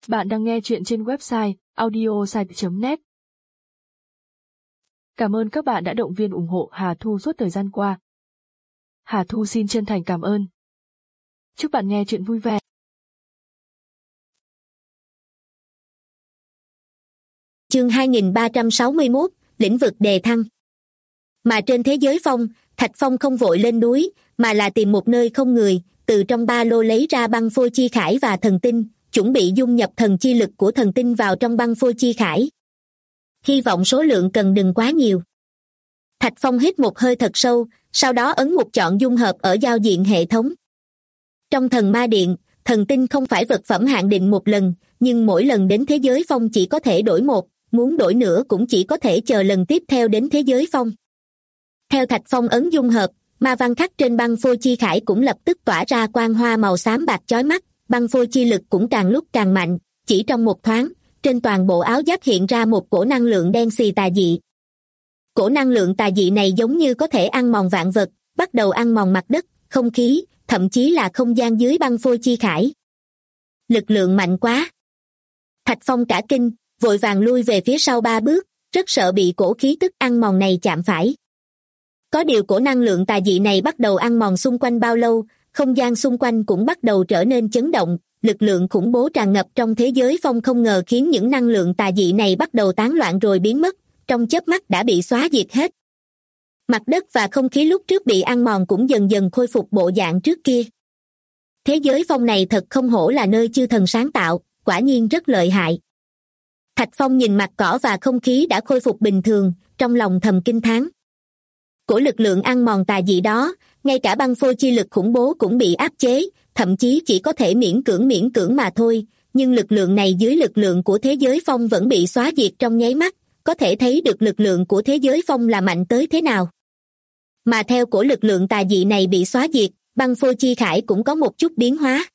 Bạn đang nghe chuyện trên website audiosite.net. Cảm ơn các bạn đã động viên ủng hộ Hà Thu suốt thời gian qua. Hà Thu xin chân thành cảm ơn. Chúc bạn nghe chuyện vui vẻ. Chương 2361, lĩnh vực đề thăng. Mà trên thế giới phong, Thạch Phong không vội lên núi, mà là tìm một nơi không người, từ trong ba lô lấy ra băng phôi chi khải và thần tinh, chuẩn bị dung nhập thần chi lực của thần tinh vào trong băng phôi chi khải. Hy vọng số lượng cần đừng quá nhiều. Thạch Phong hít một hơi thật sâu, sau đó ấn một chọn dung hợp ở giao diện hệ thống. Trong thần ma điện, thần tinh không phải vật phẩm hạn định một lần, nhưng mỗi lần đến thế giới phong chỉ có thể đổi một, muốn đổi nữa cũng chỉ có thể chờ lần tiếp theo đến thế giới phong. Theo Thạch Phong ấn dung hợp, ma văn khắc trên băng phôi chi khải cũng lập tức tỏa ra quang hoa màu xám bạc chói mắt, băng phôi chi lực cũng càng lúc càng mạnh, chỉ trong một thoáng, trên toàn bộ áo giáp hiện ra một cổ năng lượng đen xì tà dị. Cổ năng lượng tà dị này giống như có thể ăn mòn vạn vật, bắt đầu ăn mòn mặt đất, không khí, thậm chí là không gian dưới băng phôi chi khải. Lực lượng mạnh quá. Thạch Phong cả kinh, vội vàng lui về phía sau 3 bước, rất sợ bị cổ khí tức ăn mòn này chạm phải. Có điều cổ năng lượng tà dị này bắt đầu ăn mòn xung quanh bao lâu, không gian xung quanh cũng bắt đầu trở nên chấn động, lực lượng khủng bố tràn ngập trong thế giới phong không ngờ khiến những năng lượng tà dị này bắt đầu tán loạn rồi biến mất, trong chớp mắt đã bị xóa diệt hết. Mặt đất và không khí lúc trước bị ăn mòn cũng dần dần khôi phục bộ dạng trước kia. Thế giới phong này thật không hổ là nơi chư thần sáng tạo, quả nhiên rất lợi hại. Thạch Phong nhìn mặt cỏ và không khí đã khôi phục bình thường, trong lòng thầm kinh thán. Của lực lượng ăn mòn tà dị đó, ngay cả băng phôi chi lực khủng bố cũng bị áp chế, thậm chí chỉ có thể miễn cưỡng mà thôi, nhưng lực lượng này dưới lực lượng của thế giới phong vẫn bị xóa diệt trong nháy mắt, có thể thấy được lực lượng của thế giới phong là mạnh tới thế nào. Mà theo của lực lượng tà dị này bị xóa diệt, băng phôi chi khải cũng có một chút biến hóa.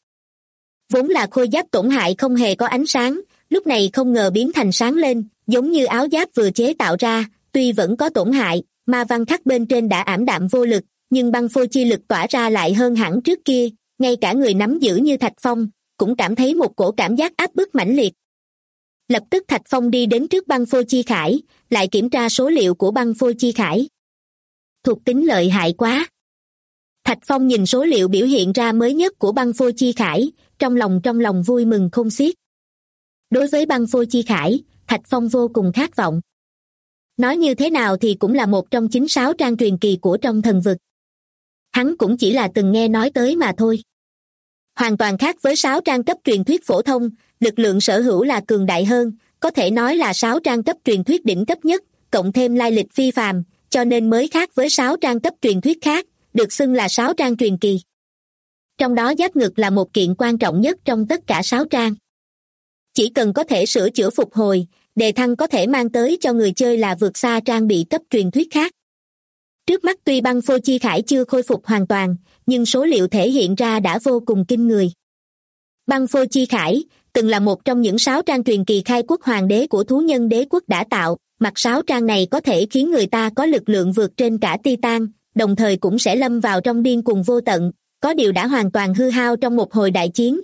Vốn là khôi giáp tổn hại không hề có ánh sáng, lúc này không ngờ biến thành sáng lên, giống như áo giáp vừa chế tạo ra, tuy vẫn có tổn hại, ma văn khắc bên trên đã ảm đạm vô lực, nhưng băng phôi chi lực tỏa ra lại hơn hẳn trước kia, ngay cả người nắm giữ như Thạch Phong, cũng cảm thấy một cổ cảm giác áp bức mãnh liệt. Lập tức Thạch Phong đi đến trước băng phôi chi khải, lại kiểm tra số liệu của băng phôi chi khải. Thuộc tính lợi hại quá. Thạch Phong nhìn số liệu biểu hiện ra mới nhất của băng phôi chi khải, trong lòng vui mừng không xiết. Đối với băng phôi chi khải, Thạch Phong vô cùng khát vọng. Nói như thế nào thì cũng là một trong 96 trang truyền kỳ của trong thần vực. Hắn cũng chỉ là từng nghe nói tới mà thôi. Hoàn toàn khác với 6 trang cấp truyền thuyết phổ thông, lực lượng sở hữu là cường đại hơn, có thể nói là 6 trang cấp truyền thuyết đỉnh cấp nhất, cộng thêm lai lịch phi phàm, cho nên mới khác với 6 trang cấp truyền thuyết khác, được xưng là 6 trang truyền kỳ. Trong đó giáp ngực là một kiện quan trọng nhất trong tất cả 6 trang. Chỉ cần có thể sửa chữa phục hồi, đề thăng có thể mang tới cho người chơi là vượt xa trang bị cấp truyền thuyết khác. Trước mắt tuy băng phôi chi khải chưa khôi phục hoàn toàn, nhưng số liệu thể hiện ra đã vô cùng kinh người. Băng phôi chi khải từng là một trong những 6 trang truyền kỳ khai quốc hoàng đế của thú nhân đế quốc đã tạo, mặt 6 trang này có thể khiến người ta có lực lượng vượt trên cả Titan, đồng thời cũng sẽ lâm vào trong điên cuồng vô tận, có điều đã hoàn toàn hư hao trong một hồi đại chiến.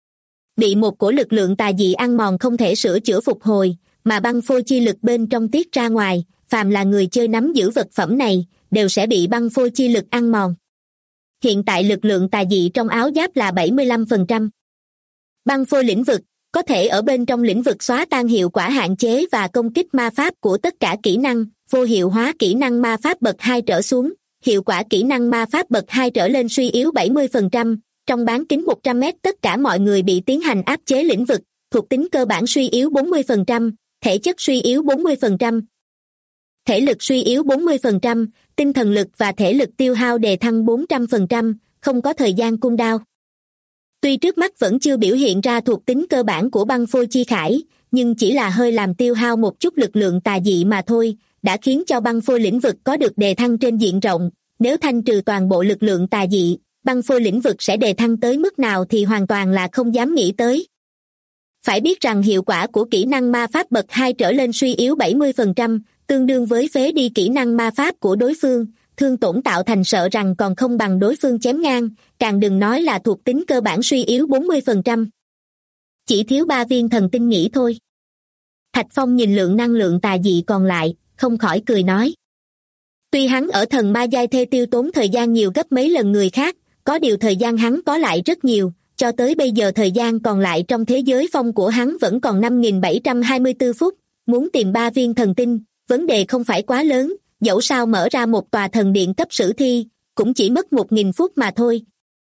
Bị một cổ lực lượng tà dị ăn mòn không thể sửa chữa phục hồi, mà băng phôi chi lực bên trong tiết ra ngoài, phàm là người chơi nắm giữ vật phẩm này, đều sẽ bị băng phôi chi lực ăn mòn. Hiện tại lực lượng tà dị trong áo giáp là 75%. Băng phôi lĩnh vực, có thể ở bên trong lĩnh vực xóa tan hiệu quả hạn chế và công kích ma pháp của tất cả kỹ năng, vô hiệu hóa kỹ năng ma pháp bậc 2 trở xuống, hiệu quả kỹ năng ma pháp bậc 2 trở lên suy yếu 70%, trong bán kính 100 m tất cả mọi người bị tiến hành áp chế lĩnh vực, thuộc tính cơ bản suy yếu 40%, thể chất suy yếu 40%, thể lực suy yếu 40%, tinh thần lực và thể lực tiêu hao đề thăng 400%, không có thời gian cooldown. Tuy trước mắt vẫn chưa biểu hiện ra thuộc tính cơ bản của băng phôi chi khải, nhưng chỉ là hơi làm tiêu hao một chút lực lượng tà dị mà thôi, đã khiến cho băng phôi lĩnh vực có được đề thăng trên diện rộng. Nếu thanh trừ toàn bộ lực lượng tà dị, băng phôi lĩnh vực sẽ đề thăng tới mức nào thì hoàn toàn là không dám nghĩ tới. Phải biết rằng hiệu quả của kỹ năng ma pháp bậc 2 trở lên suy yếu 70%, tương đương với phế đi kỹ năng ma pháp của đối phương, thương tổn tạo thành sợ rằng còn không bằng đối phương chém ngang, càng đừng nói là thuộc tính cơ bản suy yếu 40%. Chỉ thiếu 3 viên thần tinh nhỉ thôi. Thạch Phong nhìn lượng năng lượng tà dị còn lại, không khỏi cười nói. Tuy hắn ở thần ma giai thê tiêu tốn thời gian nhiều gấp mấy lần người khác, có điều thời gian hắn có lại rất nhiều, cho tới bây giờ thời gian còn lại trong thế giới phong của hắn vẫn còn 5.724 phút, muốn tìm 3 viên thần tinh, vấn đề không phải quá lớn, dẫu sao mở ra một tòa thần điện cấp sử thi, cũng chỉ mất 1.000 phút mà thôi.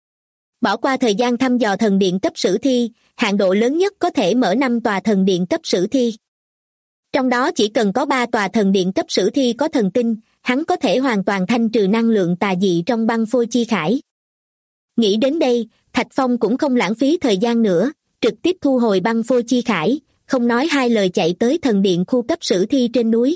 Bỏ qua thời gian thăm dò thần điện cấp sử thi, hạn độ lớn nhất có thể mở 5 tòa thần điện cấp sử thi. Trong đó chỉ cần có 3 tòa thần điện cấp sử thi có thần tinh, hắn có thể hoàn toàn thanh trừ năng lượng tà dị trong băng phôi chi khải. Nghĩ đến đây, Thạch Phong cũng không lãng phí thời gian nữa, trực tiếp thu hồi băng phôi chi khải, không nói hai lời chạy tới thần điện khu cấp sử thi trên núi.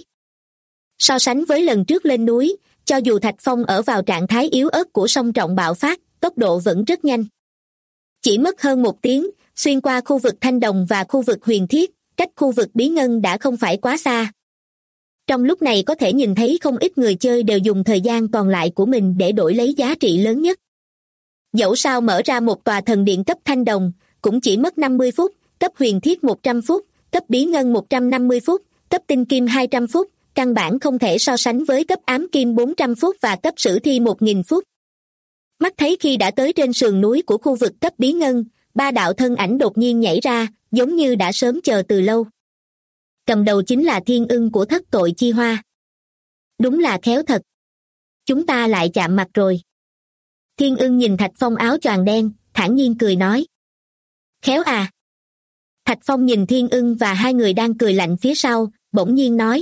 So sánh với lần trước lên núi, cho dù Thạch Phong ở vào trạng thái yếu ớt của song trọng bạo phát, tốc độ vẫn rất nhanh. Chỉ mất hơn 1 tiếng, xuyên qua khu vực Thanh Đồng và khu vực Huyền Thiết, cách khu vực Bí Ngân đã không phải quá xa. Trong lúc này có thể nhìn thấy không ít người chơi đều dùng thời gian còn lại của mình để đổi lấy giá trị lớn nhất. Dẫu sao mở ra một tòa thần điện cấp Thanh Đồng, cũng chỉ mất 50 phút, cấp Huyền Thiết 100 phút, cấp Bí Ngân 150 phút, cấp Tinh Kim 200 phút, căn bản không thể so sánh với cấp Ám Kim 400 phút và cấp Sử Thi 1.000 phút. Mắt thấy khi đã tới trên sườn núi của khu vực cấp Bí Ngân, 3 đạo thân ảnh đột nhiên nhảy ra, giống như đã sớm chờ từ lâu. Cầm đầu chính là Thiên Ưng của Thất Tội Chi Hoa. Đúng là khéo thật. Chúng ta lại chạm mặt rồi. Thiên Ưng nhìn Thạch Phong áo choàng đen, thản nhiên cười nói. Khéo à? Thạch Phong nhìn Thiên Ưng và hai người đang cười lạnh phía sau, bỗng nhiên nói.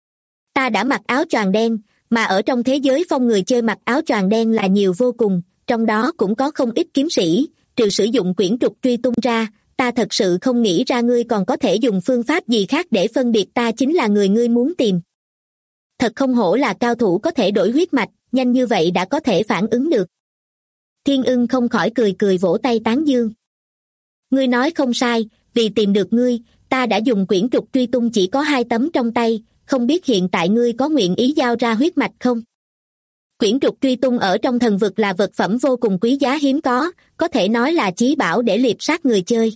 Ta đã mặc áo choàng đen, mà ở trong thế giới phong người chơi mặc áo choàng đen là nhiều vô cùng, trong đó cũng có không ít kiếm sĩ, trừ sử dụng quyển trục truy tung ra, ta thật sự không nghĩ ra ngươi còn có thể dùng phương pháp gì khác để phân biệt ta chính là người ngươi muốn tìm. Thật không hổ là cao thủ có thể đổi huyết mạch, nhanh như vậy đã có thể phản ứng được. Thiên Ưng không khỏi cười cười vỗ tay tán dương. Ngươi nói không sai, vì tìm được ngươi, ta đã dùng quyển trục truy tung chỉ có 2 tấm trong tay, không biết hiện tại ngươi có nguyện ý giao ra huyết mạch không? Quyển trục truy tung ở trong thần vực là vật phẩm vô cùng quý giá hiếm có thể nói là chí bảo để liệp sát người chơi.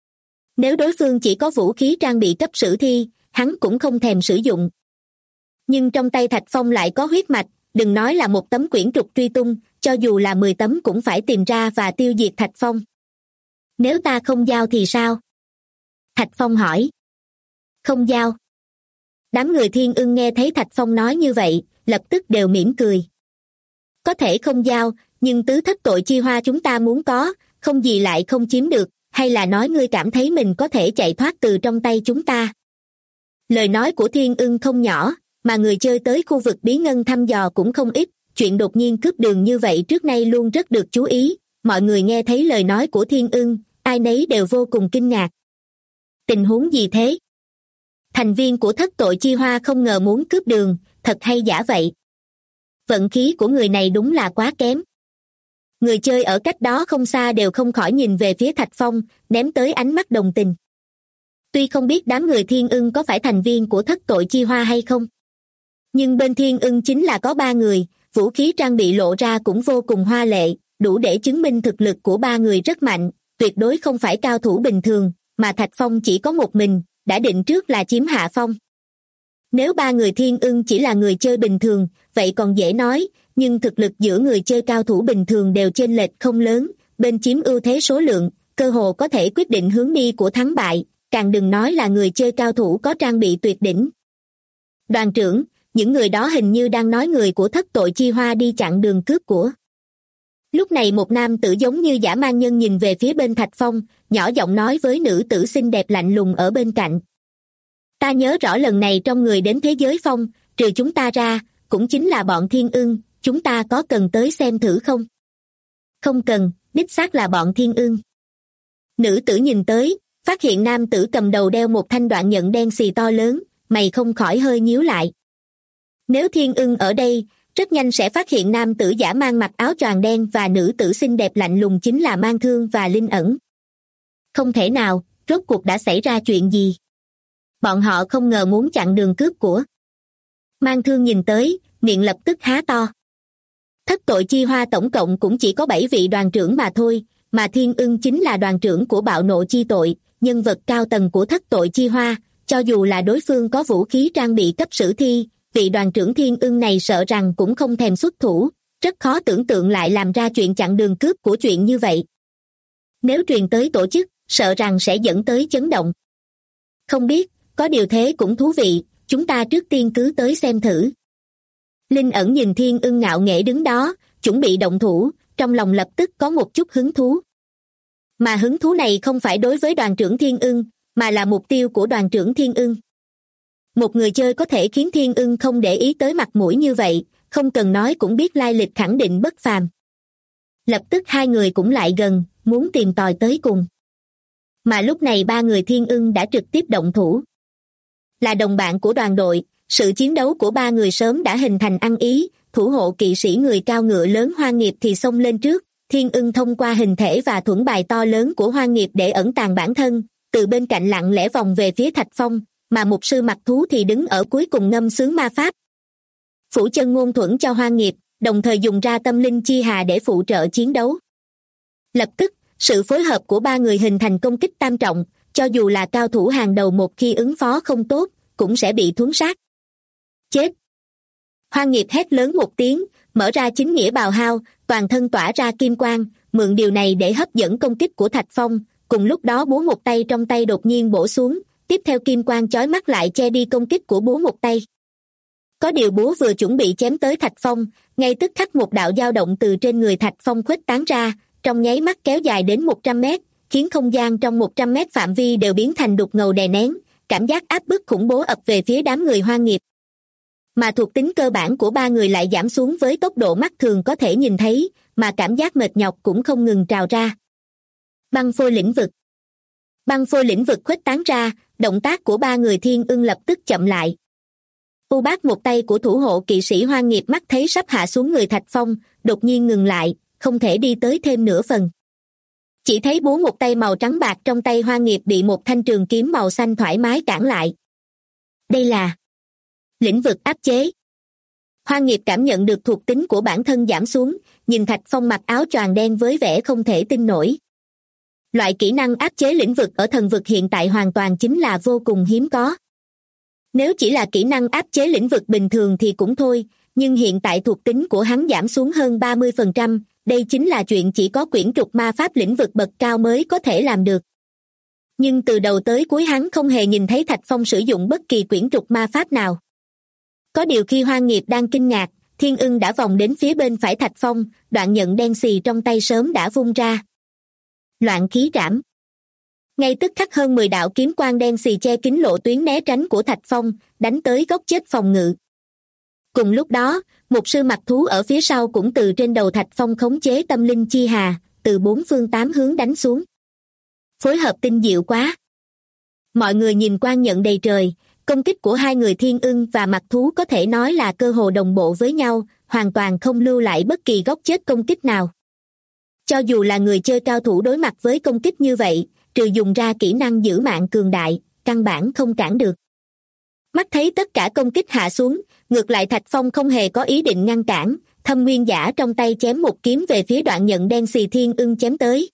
Nếu đối phương chỉ có vũ khí trang bị cấp sử thi, hắn cũng không thèm sử dụng. Nhưng trong tay Thạch Phong lại có huyết mạch, đừng nói là 1 tấm quyển trục truy tung, cho dù là 10 tấm cũng phải tìm ra và tiêu diệt Thạch Phong. Nếu ta không giao thì sao? Thạch Phong hỏi. Không giao. Đám người Thiên Ưng nghe thấy Thạch Phong nói như vậy, lập tức đều mỉm cười. Có thể không giao, nhưng tứ thất tội chi hoa chúng ta muốn có, không gì lại không chiếm được, hay là nói ngươi cảm thấy mình có thể chạy thoát từ trong tay chúng ta? Lời nói của Thiên Ưng không nhỏ, mà người chơi tới khu vực Bí Ngân thăm dò cũng không ít, chuyện đột nhiên cướp đường như vậy trước nay luôn rất được chú ý, mọi người nghe thấy lời nói của Thiên Ưng, ai nấy đều vô cùng kinh ngạc. Tình huống gì thế? Thành viên của thất tội chi hoa không ngờ muốn cướp đường, thật hay giả vậy? Vận khí của người này đúng là quá kém. Người chơi ở cách đó không xa đều không khỏi nhìn về phía Thạch Phong, ném tới ánh mắt đồng tình. Tuy không biết đám người Thiên Ưng có phải thành viên của thất tội chi hoa hay không, nhưng bên Thiên Ưng chính là có 3 người, vũ khí trang bị lộ ra cũng vô cùng hoa lệ, đủ để chứng minh thực lực của 3 người rất mạnh, tuyệt đối không phải cao thủ bình thường, mà Thạch Phong chỉ có một mình, đã định trước là chiếm hạ phong. Nếu 3 người Thiên Ưng chỉ là người chơi bình thường, vậy còn dễ nói, nhưng thực lực giữa người chơi cao thủ bình thường đều chênh lệch không lớn, bên chiếm ưu thế số lượng, cơ hồ có thể quyết định hướng đi của thắng bại, càng đừng nói là người chơi cao thủ có trang bị tuyệt đỉnh. Đoàn trưởng, những người đó hình như đang nói người của thất tội chi hoa đi chặn đường cướp của. Lúc này một nam tử giống như dã man nhân nhìn về phía bên Thạch Phong, nhỏ giọng nói với nữ tử xinh đẹp lạnh lùng ở bên cạnh. Ta nhớ rõ lần này trong người đến thế giới phong, trừ chúng ta ra, cũng chính là bọn Thiên Ưng, chúng ta có cần tới xem thử không? Không cần, đích xác là bọn Thiên Ưng. Nữ tử nhìn tới, phát hiện nam tử cầm đầu đeo một thanh đoạn nhận đen xì to lớn, mày không khỏi hơi nhíu lại. Nếu Thiên Ưng ở đây, rất nhanh sẽ phát hiện nam tử giả mang mặc áo choàng đen và nữ tử xinh đẹp lạnh lùng chính là Mang Thương và Linh Ẩn. Không thể nào, rốt cuộc đã xảy ra chuyện gì? Bọn họ không ngờ muốn chặn đường cướp của. Mang Thương nhìn tới, miệng lập tức há to. Thất tội chi hoa tổng cộng cũng chỉ có 7 vị đoàn trưởng mà thôi, mà Thiên Ưng chính là đoàn trưởng của bạo nộ chi tội, nhân vật cao tầng của thất tội chi hoa, cho dù là đối phương có vũ khí trang bị cấp sử thi, vị đoàn trưởng Thiên Ưng này sợ rằng cũng không thèm xuất thủ, rất khó tưởng tượng lại làm ra chuyện chặn đường cướp của chuyện như vậy. Nếu truyền tới tổ chức, sợ rằng sẽ dẫn tới chấn động. Không biết, có điều thế cũng thú vị, chúng ta trước tiên cứ tới xem thử. Linh ẩn nhìn Thiên Ưng ngạo nghễ đứng đó, chuẩn bị động thủ, trong lòng lập tức có một chút hứng thú. Mà hứng thú này không phải đối với đoàn trưởng Thiên Ưng, mà là mục tiêu của đoàn trưởng Thiên Ưng. Một người chơi có thể khiến Thiên Ưng không để ý tới mặt mũi như vậy, không cần nói cũng biết lai lịch khẳng định bất phàm. Lập tức hai người cũng lại gần, muốn tìm tòi tới cùng. Mà lúc này ba người Thiên Ưng đã trực tiếp động thủ. Là đồng bạn của đoàn đội, sự chiến đấu của ba người sớm đã hình thành ăn ý, thủ hộ kỵ sĩ người cao ngựa lớn Hoa Nghiệp thì xông lên trước. Thiên Ưng thông qua hình thể và thuẫn bài to lớn của Hoa Nghiệp để ẩn tàng bản thân, từ bên cạnh lặng lẽ vòng về phía Thạch Phong, mà mục sư mặc thú thì đứng ở cuối cùng ngâm sướng ma pháp. Phủ chân ngôn thuẫn cho Hoa Nghiệp, đồng thời dùng ra tâm linh chi hà để phụ trợ chiến đấu. Lập tức, sự phối hợp của ba người hình thành công kích tam trọng, cho dù là cao thủ hàng đầu một khi ứng phó không tốt, cũng sẽ bị thuấn sát. Chết! Hoa Nghiệp hét lớn một tiếng, mở ra chính nghĩa bào hao, toàn thân tỏa ra kim quang, mượn điều này để hấp dẫn công kích của Thạch Phong, cùng lúc đó búa một tay trong tay đột nhiên bổ xuống, tiếp theo kim quang chói mắt lại che đi công kích của búa một tay. Có điều búa vừa chuẩn bị chém tới Thạch Phong, ngay tức khắc một đạo dao động từ trên người Thạch Phong khuếch tán ra, trong nháy mắt kéo dài đến 100 mét, khiến không gian trong 100 mét phạm vi đều biến thành đục ngầu đè nén, cảm giác áp bức khủng bố ập về phía đám người Hoa Nghiệp. Mà thuộc tính cơ bản của ba người lại giảm xuống với tốc độ mắt thường có thể nhìn thấy, mà cảm giác mệt nhọc cũng không ngừng trào ra. Băng phôi lĩnh vực. Băng phôi lĩnh vực khuếch tán ra, động tác của ba người Thiên Ưng lập tức chậm lại. U bát một tay của thủ hộ kỵ sĩ Hoa Nghiệp mắt thấy sắp hạ xuống người Thạch Phong, đột nhiên ngừng lại, không thể đi tới thêm nửa phần. Chỉ thấy búa một tay màu trắng bạc trong tay Hoa Nghiệp bị một thanh trường kiếm màu xanh thoải mái cản lại. Đây là lĩnh vực áp chế. Hoa Nghiệp cảm nhận được thuộc tính của bản thân giảm xuống, nhìn Thạch Phong mặc áo choàng đen với vẻ không thể tin nổi. Loại kỹ năng áp chế lĩnh vực ở thần vực hiện tại hoàn toàn chính là vô cùng hiếm có. Nếu chỉ là kỹ năng áp chế lĩnh vực bình thường thì cũng thôi, nhưng hiện tại thuộc tính của hắn giảm xuống hơn 30%, đây chính là chuyện chỉ có quyển trục ma pháp lĩnh vực bậc cao mới có thể làm được. Nhưng từ đầu tới cuối hắn không hề nhìn thấy Thạch Phong sử dụng bất kỳ quyển trục ma pháp nào. Có điều khi Hoa Nghiệp đang kinh ngạc, Thiên Ưng đã vòng đến phía bên phải Thạch Phong, đoạn nhận đen xì trong tay sớm đã vung ra. Loạn khí trảm. Ngay tức khắc hơn 10 đạo kiếm quang đen xì che kín lộ tuyến né tránh của Thạch Phong, đánh tới góc chết phòng ngự. Cùng lúc đó, một sư mặc thú ở phía sau cũng từ trên đầu Thạch Phong khống chế tâm linh chi hà, từ 4 phương 8 hướng đánh xuống. Phối hợp tinh diệu quá. Mọi người nhìn quang nhận đầy trời, công kích của hai người Thiên Ưng và mặc thú có thể nói là cơ hồ đồng bộ với nhau, hoàn toàn không lưu lại bất kỳ góc chết công kích nào. Cho dù là người chơi cao thủ đối mặt với công kích như vậy, trừ dùng ra kỹ năng giữ mạng cường đại, căn bản không cản được. Mắt thấy tất cả công kích hạ xuống, ngược lại Thạch Phong không hề có ý định ngăn cản, thâm nguyên giả trong tay chém một kiếm về phía đoạn nhận đen xì Thiên Ưng chém tới.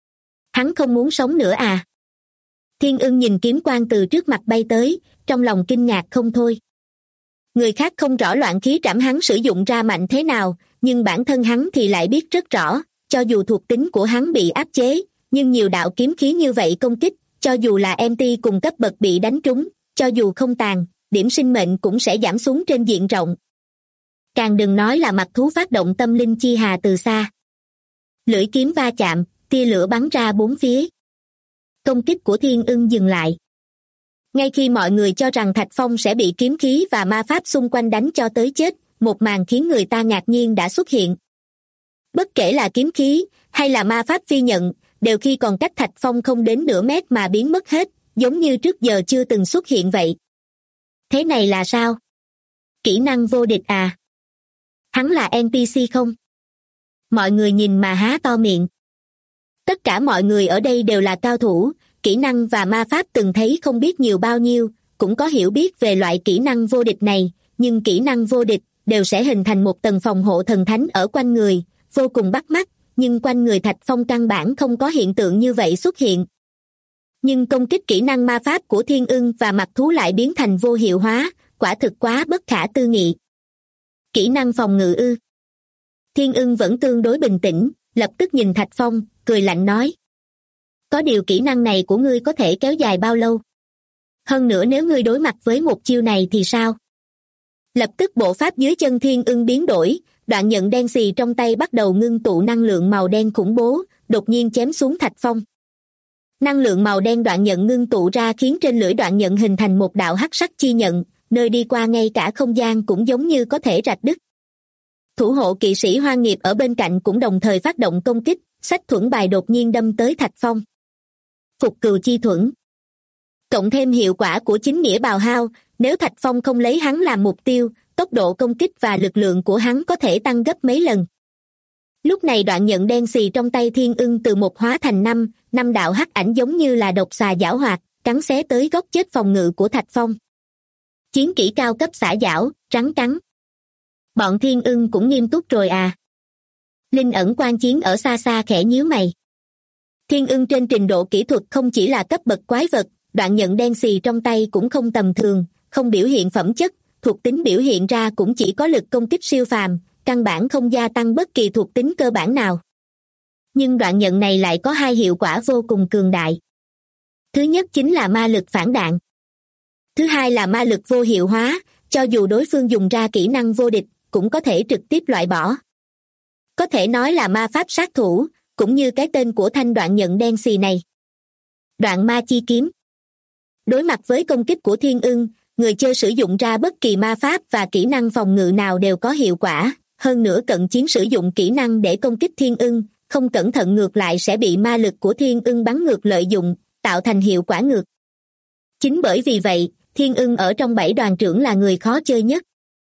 Hắn không muốn sống nữa à? Thiên Ưng nhìn kiếm quang từ trước mặt bay tới, trong lòng kinh ngạc không thôi. Người khác không rõ loạn khí trảm hắn sử dụng ra mạnh thế nào, nhưng bản thân hắn thì lại biết rất rõ, cho dù thuộc tính của hắn bị áp chế, nhưng nhiều đạo kiếm khí như vậy công kích, cho dù là MT cùng cấp bậc bị đánh trúng, cho dù không tàn, điểm sinh mệnh cũng sẽ giảm xuống trên diện rộng. Càng đừng nói là mặc thú phát động tâm linh chi hà từ xa. Lưỡi kiếm va chạm, tia lửa bắn ra bốn phía. Công kích của Thiên Ưng dừng lại. Ngay khi mọi người cho rằng Thạch Phong sẽ bị kiếm khí và ma pháp xung quanh đánh cho tới chết, một màn khiến người ta ngạc nhiên đã xuất hiện. Bất kể là kiếm khí, hay là ma pháp phi nhận, đều khi còn cách Thạch Phong không đến nửa mét mà biến mất hết, giống như trước giờ chưa từng xuất hiện vậy. Thế này là sao? Kỹ năng vô địch à? Hắn là NPC không? Mọi người nhìn mà há to miệng. Tất cả mọi người ở đây đều là cao thủ, kỹ năng và ma pháp từng thấy không biết nhiều bao nhiêu, cũng có hiểu biết về loại kỹ năng vô địch này, nhưng kỹ năng vô địch đều sẽ hình thành một tầng phòng hộ thần thánh ở quanh người, vô cùng bắt mắt, nhưng quanh người Thạch Phong căn bản không có hiện tượng như vậy xuất hiện. Nhưng công kích kỹ năng ma pháp của Thiên Ưng và Mặc Thú lại biến thành vô hiệu hóa, quả thực quá bất khả tư nghị. Kỹ năng phòng ngự ư? Thiên Ưng vẫn tương đối bình tĩnh, lập tức nhìn Thạch Phong, cười lạnh nói. Có điều kỹ năng này của ngươi có thể kéo dài bao lâu? Hơn nữa nếu ngươi đối mặt với một chiêu này thì sao? Lập tức bộ pháp dưới chân Thiên Ưng biến đổi, đoạn nhận đen xì trong tay bắt đầu ngưng tụ năng lượng màu đen khủng bố, đột nhiên chém xuống Thạch Phong. Năng lượng màu đen đoạn nhận ngưng tụ ra khiến trên lưỡi đoạn nhận hình thành một đạo hắc sắc chi nhận, nơi đi qua ngay cả không gian cũng giống như có thể rạch đứt. Thủ hộ kỵ sĩ Hoa Nghiệp ở bên cạnh cũng đồng thời phát động công kích, xách thuẫn bài đột nhiên đâm tới Thạch Phong. Phục cừu chi thuẫn. Cộng thêm hiệu quả của chính nghĩa bào hao, nếu Thạch Phong không lấy hắn làm mục tiêu, tốc độ công kích và lực lượng của hắn có thể tăng gấp mấy lần. Lúc này đoạn nhận đen xì trong tay Thiên Ưng từ một hóa thành năm đạo hắc ảnh giống như là độc xà giảo hoạt, cắn xé tới góc chết phòng ngự của Thạch Phong. Chiến kỹ cao cấp xả giảo, rắn cắn. Bọn Thiên Ưng cũng nghiêm túc rồi à? Linh ẩn quan chiến ở xa xa khẽ nhíu mày. Thiên Ưng trên trình độ kỹ thuật không chỉ là cấp bậc quái vật, đoạn nhận đen xì trong tay cũng không tầm thường, không biểu hiện phẩm chất, thuộc tính biểu hiện ra cũng chỉ có lực công kích siêu phàm, căn bản không gia tăng bất kỳ thuộc tính cơ bản nào. Nhưng đoạn nhận này lại có hai hiệu quả vô cùng cường đại. Thứ nhất chính là ma lực phản đạn. Thứ hai là ma lực vô hiệu hóa, cho dù đối phương dùng ra kỹ năng vô địch, cũng có thể trực tiếp loại bỏ. Có thể nói là ma pháp sát thủ, cũng như cái tên của thanh đoạn nhận đen xì này. Đoạn ma chi kiếm. Đối mặt với công kích của Thiên Ưng, người chơi sử dụng ra bất kỳ ma pháp và kỹ năng phòng ngự nào đều có hiệu quả, hơn nữa cận chiến sử dụng kỹ năng để công kích Thiên Ưng, không cẩn thận ngược lại sẽ bị ma lực của Thiên Ưng bắn ngược lợi dụng, tạo thành hiệu quả ngược. Chính bởi vì vậy, Thiên Ưng ở trong 7 đoàn trưởng là người khó chơi nhất.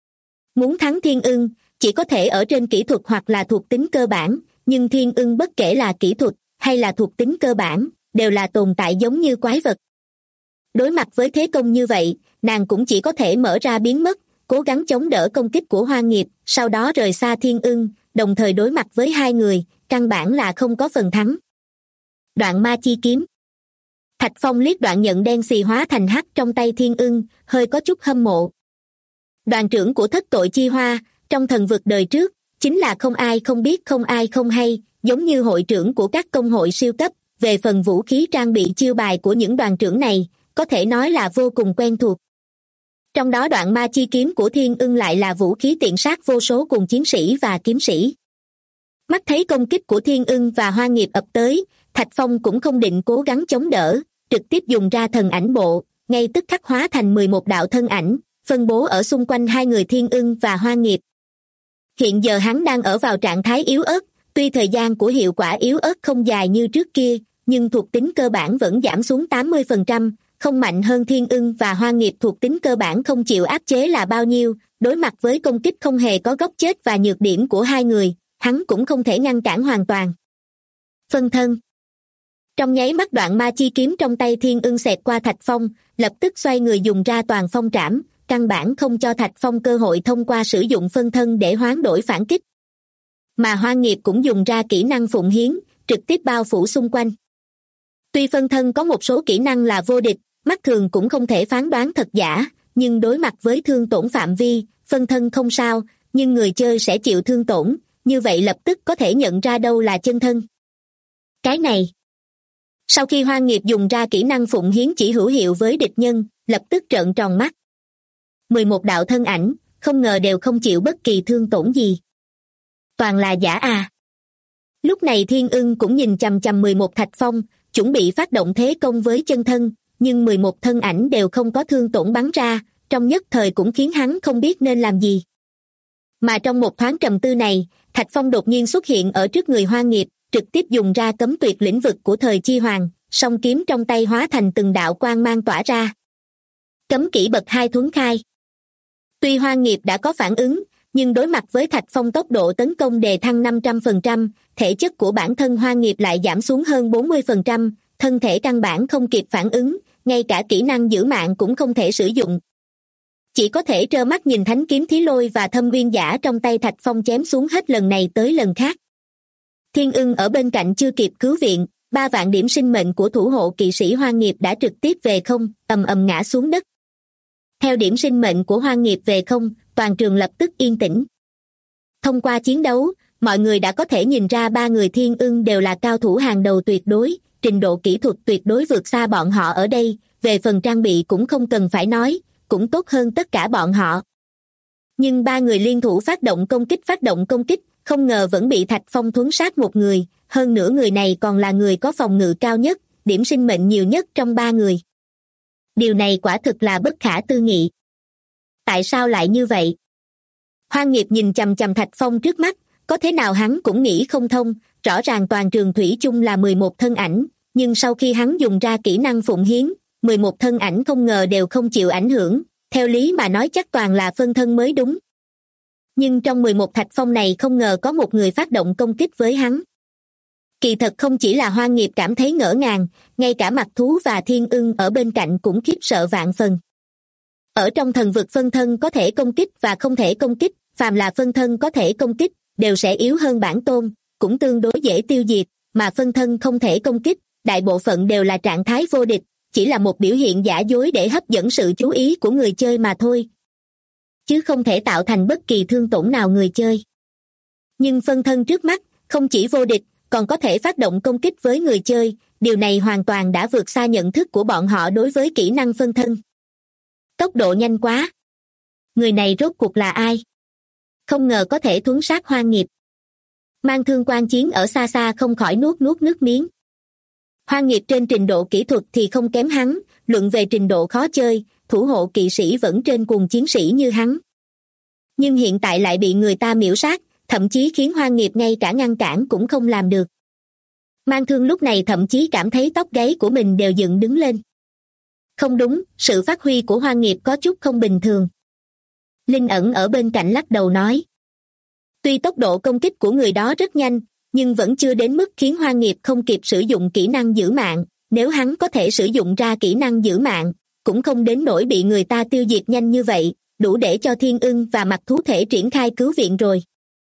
Muốn thắng Thiên Ưng, chỉ có thể ở trên kỹ thuật hoặc là thuộc tính cơ bản, nhưng Thiên Ưng bất kể là kỹ thuật hay là thuộc tính cơ bản, đều là tồn tại giống như quái vật. Đối mặt với thế công như vậy, nàng cũng chỉ có thể mở ra biến mất, cố gắng chống đỡ công kích của Hoa Nghiệp, sau đó rời xa Thiên Ưng, đồng thời đối mặt với hai người, căn bản là không có phần thắng. Đoạn ma chi kiếm. Thạch Phong liếc đoạn nhận đen xì hóa thành hắc trong tay Thiên Ưng, hơi có chút hâm mộ. Đoàn trưởng của thất tội chi hoa, trong thần vực đời trước, chính là không ai không biết không ai không hay, giống như hội trưởng của các công hội siêu cấp, về phần vũ khí trang bị chiêu bài của những đoàn trưởng này, có thể nói là vô cùng quen thuộc. Trong đó đoạn ma chi kiếm của Thiên Ưng lại là vũ khí tiện sát vô số cùng chiến sĩ và kiếm sĩ. Mắt thấy công kích của Thiên Ưng và Hoa Nghiệp ập tới, Thạch Phong cũng không định cố gắng chống đỡ, trực tiếp dùng ra thần ảnh bộ, ngay tức khắc hóa thành 11 đạo thân ảnh, phân bố ở xung quanh hai người Thiên Ưng và Hoa Nghiệp. Hiện giờ hắn đang ở vào trạng thái yếu ớt, tuy thời gian của hiệu quả yếu ớt không dài như trước kia, nhưng thuộc tính cơ bản vẫn giảm xuống 80%, không mạnh hơn Thiên Ưng và Hoa Nghiệp thuộc tính cơ bản không chịu áp chế là bao nhiêu, đối mặt với công kích không hề có góc chết và nhược điểm của hai người, hắn cũng không thể ngăn cản hoàn toàn. Phân thân. Trong nháy mắt đoạn ma chi kiếm trong tay Thiên Ưng xẹt qua Thạch Phong, lập tức xoay người dùng ra toàn phong trảm, căn bản không cho Thạch Phong cơ hội thông qua sử dụng phân thân để hoán đổi phản kích. Mà Hoa Nghiệp cũng dùng ra kỹ năng phụng hiến, trực tiếp bao phủ xung quanh. Tuy phân thân có một số kỹ năng là vô địch, mắt thường cũng không thể phán đoán thật giả, nhưng đối mặt với thương tổn phạm vi, phân thân không sao, nhưng người chơi sẽ chịu thương tổn, như vậy lập tức có thể nhận ra đâu là chân thân. Cái này. Sau khi Hoa Nghiệp dùng ra kỹ năng phụng hiến chỉ hữu hiệu với địch nhân, lập tức trợn tròn mắt. 11 đạo thân ảnh, không ngờ đều không chịu bất kỳ thương tổn gì. Toàn là giả à. Lúc này Thiên Ưng cũng nhìn chằm chằm 11 Thạch Phong, chuẩn bị phát động thế công với chân thân, nhưng 11 thân ảnh đều không có thương tổn bắn ra, trong nhất thời cũng khiến hắn không biết nên làm gì. Mà trong một thoáng trầm tư này, Thạch Phong đột nhiên xuất hiện ở trước người Hoa Nghiệp, trực tiếp dùng ra cấm tuyệt lĩnh vực của thời chi hoàng, song kiếm trong tay hóa thành từng đạo quang mang tỏa ra. Cấm kỹ bậc 2 thuấn khai. Tuy Hoa Nghiệp đã có phản ứng, nhưng đối mặt với Thạch Phong tốc độ tấn công đề thăng 500%, thể chất của bản thân Hoa Nghiệp lại giảm xuống hơn 40%, thân thể căn bản không kịp phản ứng, ngay cả kỹ năng giữ mạng cũng không thể sử dụng. Chỉ có thể trơ mắt nhìn thánh kiếm Thí Lôi và Thâm Nguyên Giả trong tay Thạch Phong chém xuống hết lần này tới lần khác. Thiên Ưng ở bên cạnh chưa kịp cứu viện, 3 vạn điểm sinh mệnh của thủ hộ kỵ sĩ Hoang Nghiệp đã trực tiếp về không, ầm ầm ngã xuống đất. Theo điểm sinh mệnh của Hoang Nghiệp về không, toàn trường lập tức yên tĩnh. Thông qua chiến đấu, mọi người đã có thể nhìn ra 3 người Thiên Ưng đều là cao thủ hàng đầu tuyệt đối, trình độ kỹ thuật tuyệt đối vượt xa bọn họ ở đây, về phần trang bị cũng không cần phải nói, cũng tốt hơn tất cả bọn họ. Nhưng 3 người liên thủ phát động công kích, không ngờ vẫn bị Thạch Phong thuấn sát một người, hơn nữa người này còn là người có phòng ngự cao nhất, điểm sinh mệnh nhiều nhất trong 3 người. Điều này quả thực là bất khả tư nghị. Tại sao lại như vậy? Hoang Nghiệp nhìn chằm chằm Thạch Phong trước mắt, có thế nào hắn cũng nghĩ không thông, rõ ràng toàn trường thủy chung là 11 thân ảnh, nhưng sau khi hắn dùng ra kỹ năng phụng hiến, 11 thân ảnh không ngờ đều không chịu ảnh hưởng, theo lý mà nói chắc toàn là phân thân mới đúng. Nhưng trong 11 Thạch Phong này không ngờ có một người phát động công kích với hắn. Kỳ thật không chỉ là Hoang Nghiệp cảm thấy ngỡ ngàng, ngay cả Mặc Thú và Thiên Ưng ở bên cạnh cũng khiếp sợ vạn phần. Ở trong thần vực phân thân có thể công kích và không thể công kích, phàm là phân thân có thể công kích, đều sẽ yếu hơn bản tôn, cũng tương đối dễ tiêu diệt, mà phân thân không thể công kích, đại bộ phận đều là trạng thái vô địch, chỉ là một biểu hiện giả dối để hấp dẫn sự chú ý của người chơi mà thôi, chứ không thể tạo thành bất kỳ thương tổn nào người chơi. Nhưng phân thân trước mắt, không chỉ vô địch, còn có thể phát động công kích với người chơi, điều này hoàn toàn đã vượt xa nhận thức của bọn họ đối với kỹ năng phân thân. Tốc độ nhanh quá! Người này rốt cuộc là ai? Không ngờ có thể thuấn sát Hoang Nghiệp. Mang Thương quan chiến ở xa xa không khỏi nuốt nước miếng. Hoang Nghiệp trên trình độ kỹ thuật thì không kém hắn, luận về trình độ khó chơi, thủ hộ kỵ sĩ vẫn trên cùng chiến sĩ như hắn. Nhưng hiện tại lại bị người ta miểu sát, thậm chí khiến Hoang Nghiệp ngay cả ngăn cản cũng không làm được. Mang Thương lúc này thậm chí cảm thấy tóc gáy của mình đều dựng đứng lên. Không đúng, sự phát huy của Hoang Nghiệp có chút không bình thường. Linh ẩn ở bên cạnh lắc đầu nói. Tuy tốc độ công kích của người đó rất nhanh, nhưng vẫn chưa đến mức khiến Hoang Nghiệp không kịp sử dụng kỹ năng giữ mạng, nếu hắn có thể sử dụng ra kỹ năng giữ mạng, cũng không đến nỗi bị người ta tiêu diệt nhanh như vậy, đủ để cho Thiên Ưng và Mặc Thú thể triển khai cứu viện rồi.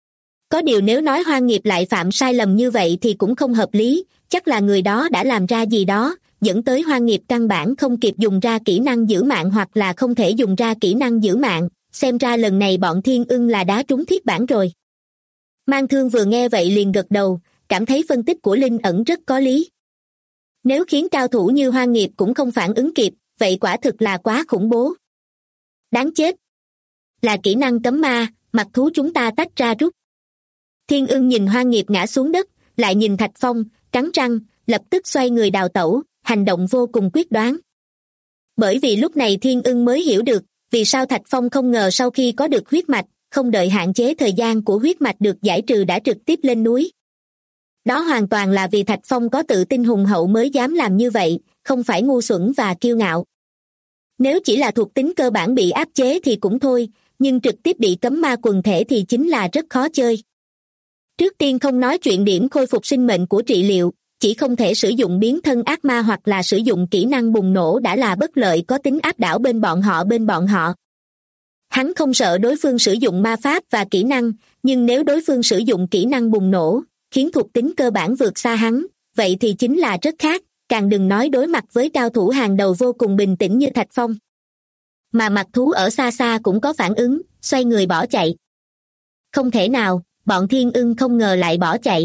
Có điều nếu nói Hoang Nghiệp lại phạm sai lầm như vậy thì cũng không hợp lý, chắc là người đó đã làm ra gì đó, dẫn tới Hoang Nghiệp căn bản không kịp dùng ra kỹ năng giữ mạng hoặc là không thể dùng ra kỹ năng giữ mạng, xem ra lần này bọn Thiên Ưng là đá trúng thiết bản rồi. Mang Thương vừa nghe vậy liền gật đầu, cảm thấy phân tích của Linh ẩn rất có lý. Nếu khiến cao thủ như Hoang Nghiệp cũng không phản ứng kịp, vậy quả thực là quá khủng bố. Đáng chết! Là kỹ năng cấm ma, Mặc Thú chúng ta tách ra rút. Thiên Ưng nhìn Hoang Nghiệp ngã xuống đất, lại nhìn Thạch Phong, cắn răng, lập tức xoay người đào tẩu, hành động vô cùng quyết đoán. Bởi vì lúc này Thiên Ưng mới hiểu được, vì sao Thạch Phong không ngờ sau khi có được huyết mạch, không đợi hạn chế thời gian của huyết mạch được giải trừ đã trực tiếp lên núi. Đó hoàn toàn là vì Thạch Phong có tự tin hùng hậu mới dám làm như vậy, không phải ngu xuẩn và kiêu ngạo. Nếu chỉ là thuộc tính cơ bản bị áp chế thì cũng thôi, nhưng trực tiếp bị cấm ma quần thể thì chính là rất khó chơi. Trước tiên không nói chuyện điểm khôi phục sinh mệnh của trị liệu, chỉ không thể sử dụng biến thân ác ma hoặc là sử dụng kỹ năng bùng nổ đã là bất lợi có tính áp đảo bên bọn họ. Hắn không sợ đối phương sử dụng ma pháp và kỹ năng, nhưng nếu đối phương sử dụng kỹ năng bùng nổ, khiến thuộc tính cơ bản vượt xa hắn, vậy thì chính là rất khác, càng đừng nói đối mặt với cao thủ hàng đầu vô cùng bình tĩnh như Thạch Phong. Mà Mặc Thú ở xa xa cũng có phản ứng, xoay người bỏ chạy. Không thể nào, bọn Thiên Ưng không ngờ lại bỏ chạy.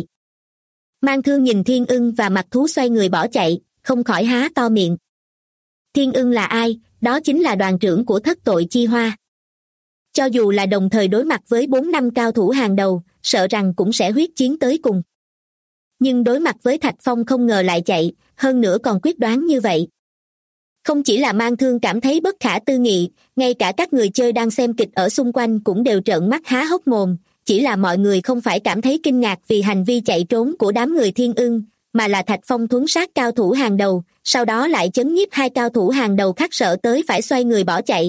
Mang Thương nhìn Thiên Ưng và Mặc Thú xoay người bỏ chạy, không khỏi há to miệng. Thiên Ưng là ai? Đó chính là đoàn trưởng của Thất Tội Chi Hoa. Cho dù là đồng thời đối mặt với 4 năm cao thủ hàng đầu, sợ rằng cũng sẽ huyết chiến tới cùng. Nhưng đối mặt với Thạch Phong không ngờ lại chạy, hơn nữa còn quyết đoán như vậy. Không chỉ là Mang Thương cảm thấy bất khả tư nghị, ngay cả các người chơi đang xem kịch ở xung quanh cũng đều trợn mắt há hốc mồm, chỉ là mọi người không phải cảm thấy kinh ngạc vì hành vi chạy trốn của đám người Thiên Ưng, mà là Thạch Phong thuấn sát cao thủ hàng đầu, sau đó lại chấn nhiếp 2 cao thủ hàng đầu khác sợ tới phải xoay người bỏ chạy.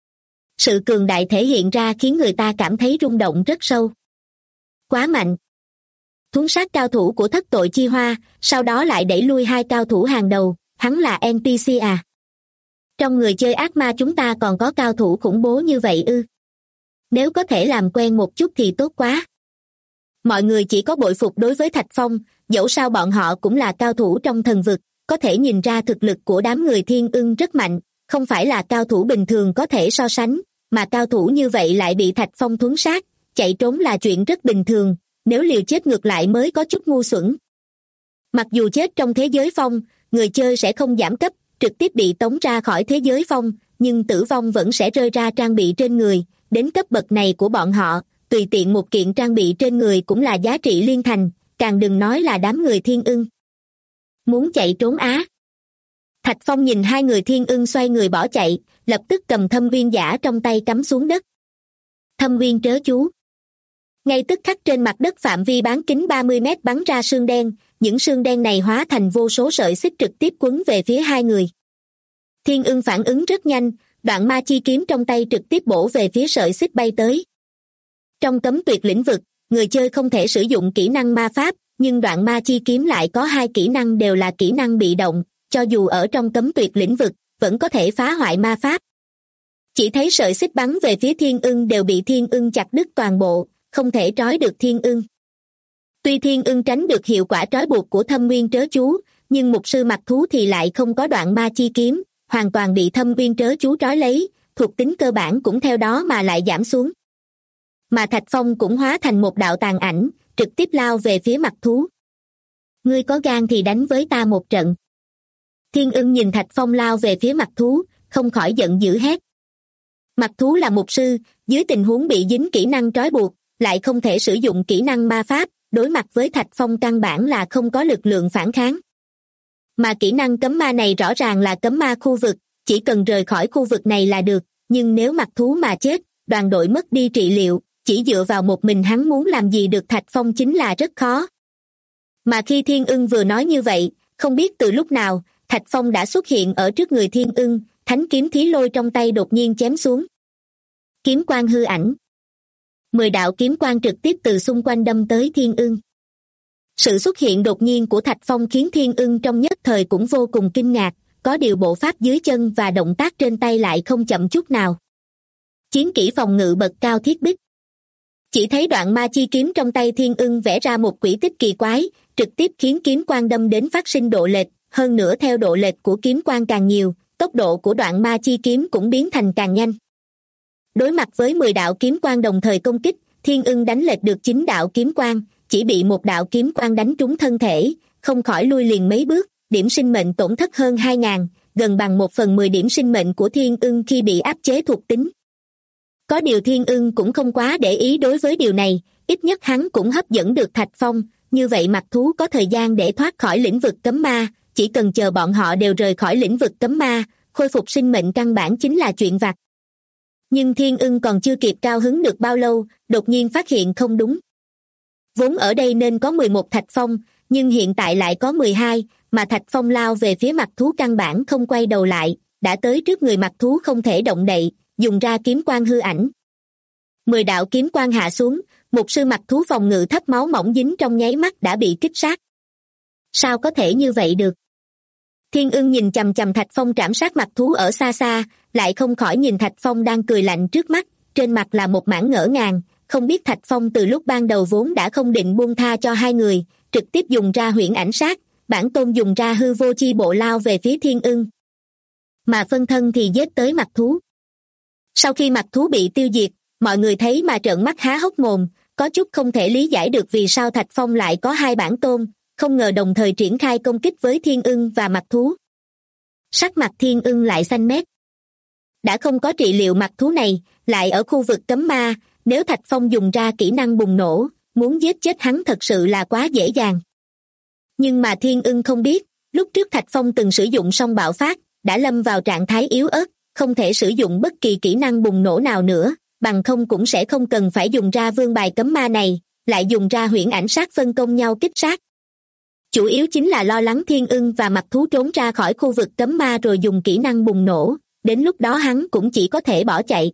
Sự cường đại thể hiện ra khiến người ta cảm thấy rung động rất sâu. Quá mạnh! Thuấn sát cao thủ của Thất Tội Chi Hoa, sau đó lại đẩy lui 2 cao thủ hàng đầu, hắn là NPC à? Trong người chơi ác ma chúng ta còn có cao thủ khủng bố như vậy ư? Nếu có thể làm quen một chút thì tốt quá. Mọi người chỉ có bội phục đối với Thạch Phong, dẫu sao bọn họ cũng là cao thủ trong thần vực, có thể nhìn ra thực lực của đám người Thiên Ưng rất mạnh, không phải là cao thủ bình thường có thể so sánh, mà cao thủ như vậy lại bị Thạch Phong thuấn sát, chạy trốn là chuyện rất bình thường, nếu liều chết ngược lại mới có chút ngu xuẩn. Mặc dù chết trong thế giới phong, người chơi sẽ không giảm cấp, trực tiếp bị tống ra khỏi thế giới phong, nhưng tử vong vẫn sẽ rơi ra trang bị trên người, đến cấp bậc này của bọn họ, tùy tiện một kiện trang bị trên người cũng là giá trị liên thành, càng đừng nói là đám người Thiên Ưng. Muốn chạy trốn á? Thạch Phong nhìn hai người Thiên Ưng xoay người bỏ chạy, lập tức cầm thâm viên giả trong tay cắm xuống đất. Thâm viên trớ chú. Ngay tức khắc trên mặt đất phạm vi bán kính 30 mét bắn ra sương đen, những sương đen này hóa thành vô số sợi xích trực tiếp quấn về phía hai người. Thiên Ưng phản ứng rất nhanh, đoạn ma chi kiếm trong tay trực tiếp bổ về phía sợi xích bay tới. Trong cấm tuyệt lĩnh vực, người chơi không thể sử dụng kỹ năng ma pháp, nhưng đoạn ma chi kiếm lại có hai kỹ năng đều là kỹ năng bị động, cho dù ở trong cấm tuyệt lĩnh vực, vẫn có thể phá hoại ma pháp. Chỉ thấy sợi xích bắn về phía Thiên Ưng đều bị Thiên Ưng chặt đứt toàn bộ, không thể trói được Thiên Ưng. Tuy Thiên Ưng tránh được hiệu quả trói buộc của thâm nguyên trớ chú, nhưng mục sư mặc thú thì lại không có đoạn ma chi kiếm, hoàn toàn bị thâm nguyên trớ chú trói lấy, thuộc tính cơ bản cũng theo đó mà lại giảm xuống. Mà Thạch Phong cũng hóa thành một đạo tàn ảnh, trực tiếp lao về phía mặc thú. Ngươi có gan thì đánh với ta một trận. Thiên Ưng nhìn Thạch Phong lao về phía mặc thú, không khỏi giận dữ hét. Mặc thú là mục sư, dưới tình huống bị dính kỹ năng trói buộc, lại không thể sử dụng kỹ năng ma pháp, đối mặt với Thạch Phong căn bản là không có lực lượng phản kháng. Mà kỹ năng cấm ma này rõ ràng là cấm ma khu vực, chỉ cần rời khỏi khu vực này là được, nhưng nếu mặc thú mà chết, đoàn đội mất đi trị liệu, chỉ dựa vào một mình hắn muốn làm gì được Thạch Phong chính là rất khó. Mà khi Thiên Ưng vừa nói như vậy, không biết từ lúc nào, Thạch Phong đã xuất hiện ở trước người Thiên Ưng, thánh kiếm thí lôi trong tay đột nhiên chém xuống. Kiếm quang hư ảnh. 10 đạo kiếm quang trực tiếp từ xung quanh đâm tới Thiên Ưng. Sự xuất hiện đột nhiên của Thạch Phong khiến Thiên Ưng trong nhất thời cũng vô cùng kinh ngạc, có điều bộ pháp dưới chân và động tác trên tay lại không chậm chút nào. Chiến kỹ phòng ngự bậc cao thiết bích. Chỉ thấy đoạn ma chi kiếm trong tay Thiên Ưng vẽ ra một quỹ tích kỳ quái, trực tiếp khiến kiếm quang đâm đến phát sinh độ lệch, hơn nữa theo độ lệch của kiếm quang càng nhiều, tốc độ của đoạn ma chi kiếm cũng biến thành càng nhanh. Đối mặt với 10 đạo kiếm quang đồng thời công kích, Thiên Ưng đánh lệch được 9 đạo kiếm quang, chỉ bị một đạo kiếm quang đánh trúng thân thể, không khỏi lui liền mấy bước, điểm sinh mệnh tổn thất hơn 2.000, gần bằng 1/10 điểm sinh mệnh của Thiên Ưng khi bị áp chế thuộc tính. Có điều Thiên Ưng cũng không quá để ý đối với điều này, ít nhất hắn cũng hấp dẫn được Thạch Phong, như vậy mặc thú có thời gian để thoát khỏi lĩnh vực cấm ma, chỉ cần chờ bọn họ đều rời khỏi lĩnh vực cấm ma, khôi phục sinh mệnh căn bản chính là chuyện vặt. Nhưng Thiên Ưng còn chưa kịp cao hứng được bao lâu, đột nhiên phát hiện không đúng. Vốn ở đây nên có 11 Thạch Phong, nhưng hiện tại lại có 12, mà Thạch Phong lao về phía mặc thú căn bản không quay đầu lại, đã tới trước người mặc thú không thể động đậy, dùng ra kiếm quang hư ảnh. 10 đạo kiếm quang hạ xuống, một sư mặc thú phòng ngự thấp máu mỏng dính trong nháy mắt đã bị kích sát. Sao có thể như vậy được? Thiên Ưng nhìn chằm chằm Thạch Phong trảm sát mặc thú ở xa xa, lại không khỏi nhìn Thạch Phong đang cười lạnh trước mắt, trên mặt là một mảng ngỡ ngàng, không biết Thạch Phong từ lúc ban đầu vốn đã không định buông tha cho hai người, trực tiếp dùng ra huyễn ảnh sát, bản tôn dùng ra hư vô chi bộ lao về phía Thiên Ưng. Mà phân thân thì giết tới mặc thú. Sau khi mặc thú bị tiêu diệt, mọi người thấy mà trợn mắt há hốc mồm, có chút không thể lý giải được vì sao Thạch Phong lại có hai bản tôn, không ngờ đồng thời triển khai công kích với Thiên Ưng và mặc thú. Sắc mặt Thiên Ưng lại xanh mét. Đã không có trị liệu mặc thú này, lại ở khu vực cấm ma, nếu Thạch Phong dùng ra kỹ năng bùng nổ, muốn giết chết hắn thật sự là quá dễ dàng. Nhưng mà Thiên Ưng không biết, lúc trước Thạch Phong từng sử dụng song bạo phát, đã lâm vào trạng thái yếu ớt, không thể sử dụng bất kỳ kỹ năng bùng nổ nào nữa, bằng không cũng sẽ không cần phải dùng ra vương bài cấm ma này, lại dùng ra huyễn ảnh sát phân công nhau kích sát. Chủ yếu chính là lo lắng Thiên Ưng và mặc thú trốn ra khỏi khu vực cấm ma rồi dùng kỹ năng bùng nổ, đến lúc đó hắn cũng chỉ có thể bỏ chạy.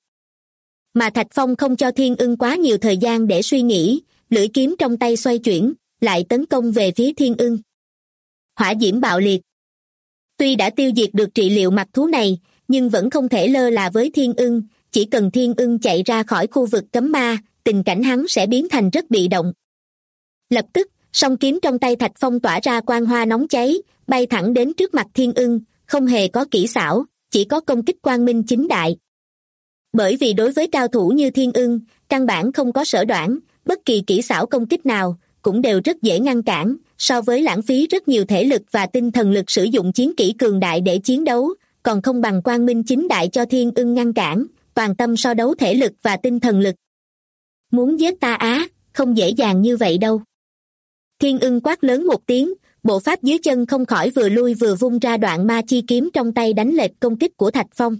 Mà Thạch Phong không cho Thiên Ưng quá nhiều thời gian để suy nghĩ, lưỡi kiếm trong tay xoay chuyển, lại tấn công về phía Thiên Ưng. Hỏa diễm bạo liệt. Tuy đã tiêu diệt được trị liệu mặc thú này, nhưng vẫn không thể lơ là với Thiên Ưng, chỉ cần Thiên Ưng chạy ra khỏi khu vực cấm ma, tình cảnh hắn sẽ biến thành rất bị động. Lập tức, song kiếm trong tay Thạch Phong tỏa ra quang hoa nóng cháy, bay thẳng đến trước mặt Thiên Ưng, không hề có kỹ xảo, chỉ có công kích quang minh chính đại. Bởi vì đối với cao thủ như Thiên Ưng, căn bản không có sở đoản, bất kỳ kỹ xảo công kích nào cũng đều rất dễ ngăn cản, so với lãng phí rất nhiều thể lực và tinh thần lực sử dụng chiến kỹ cường đại để chiến đấu, còn không bằng quang minh chính đại cho Thiên Ưng ngăn cản, toàn tâm so đấu thể lực và tinh thần lực. Muốn giết ta á, không dễ dàng như vậy đâu. Thiên Ưng quát lớn một tiếng, bộ pháp dưới chân không khỏi vừa lui vừa vung ra đoạn ma chi kiếm trong tay đánh lệch công kích của Thạch Phong.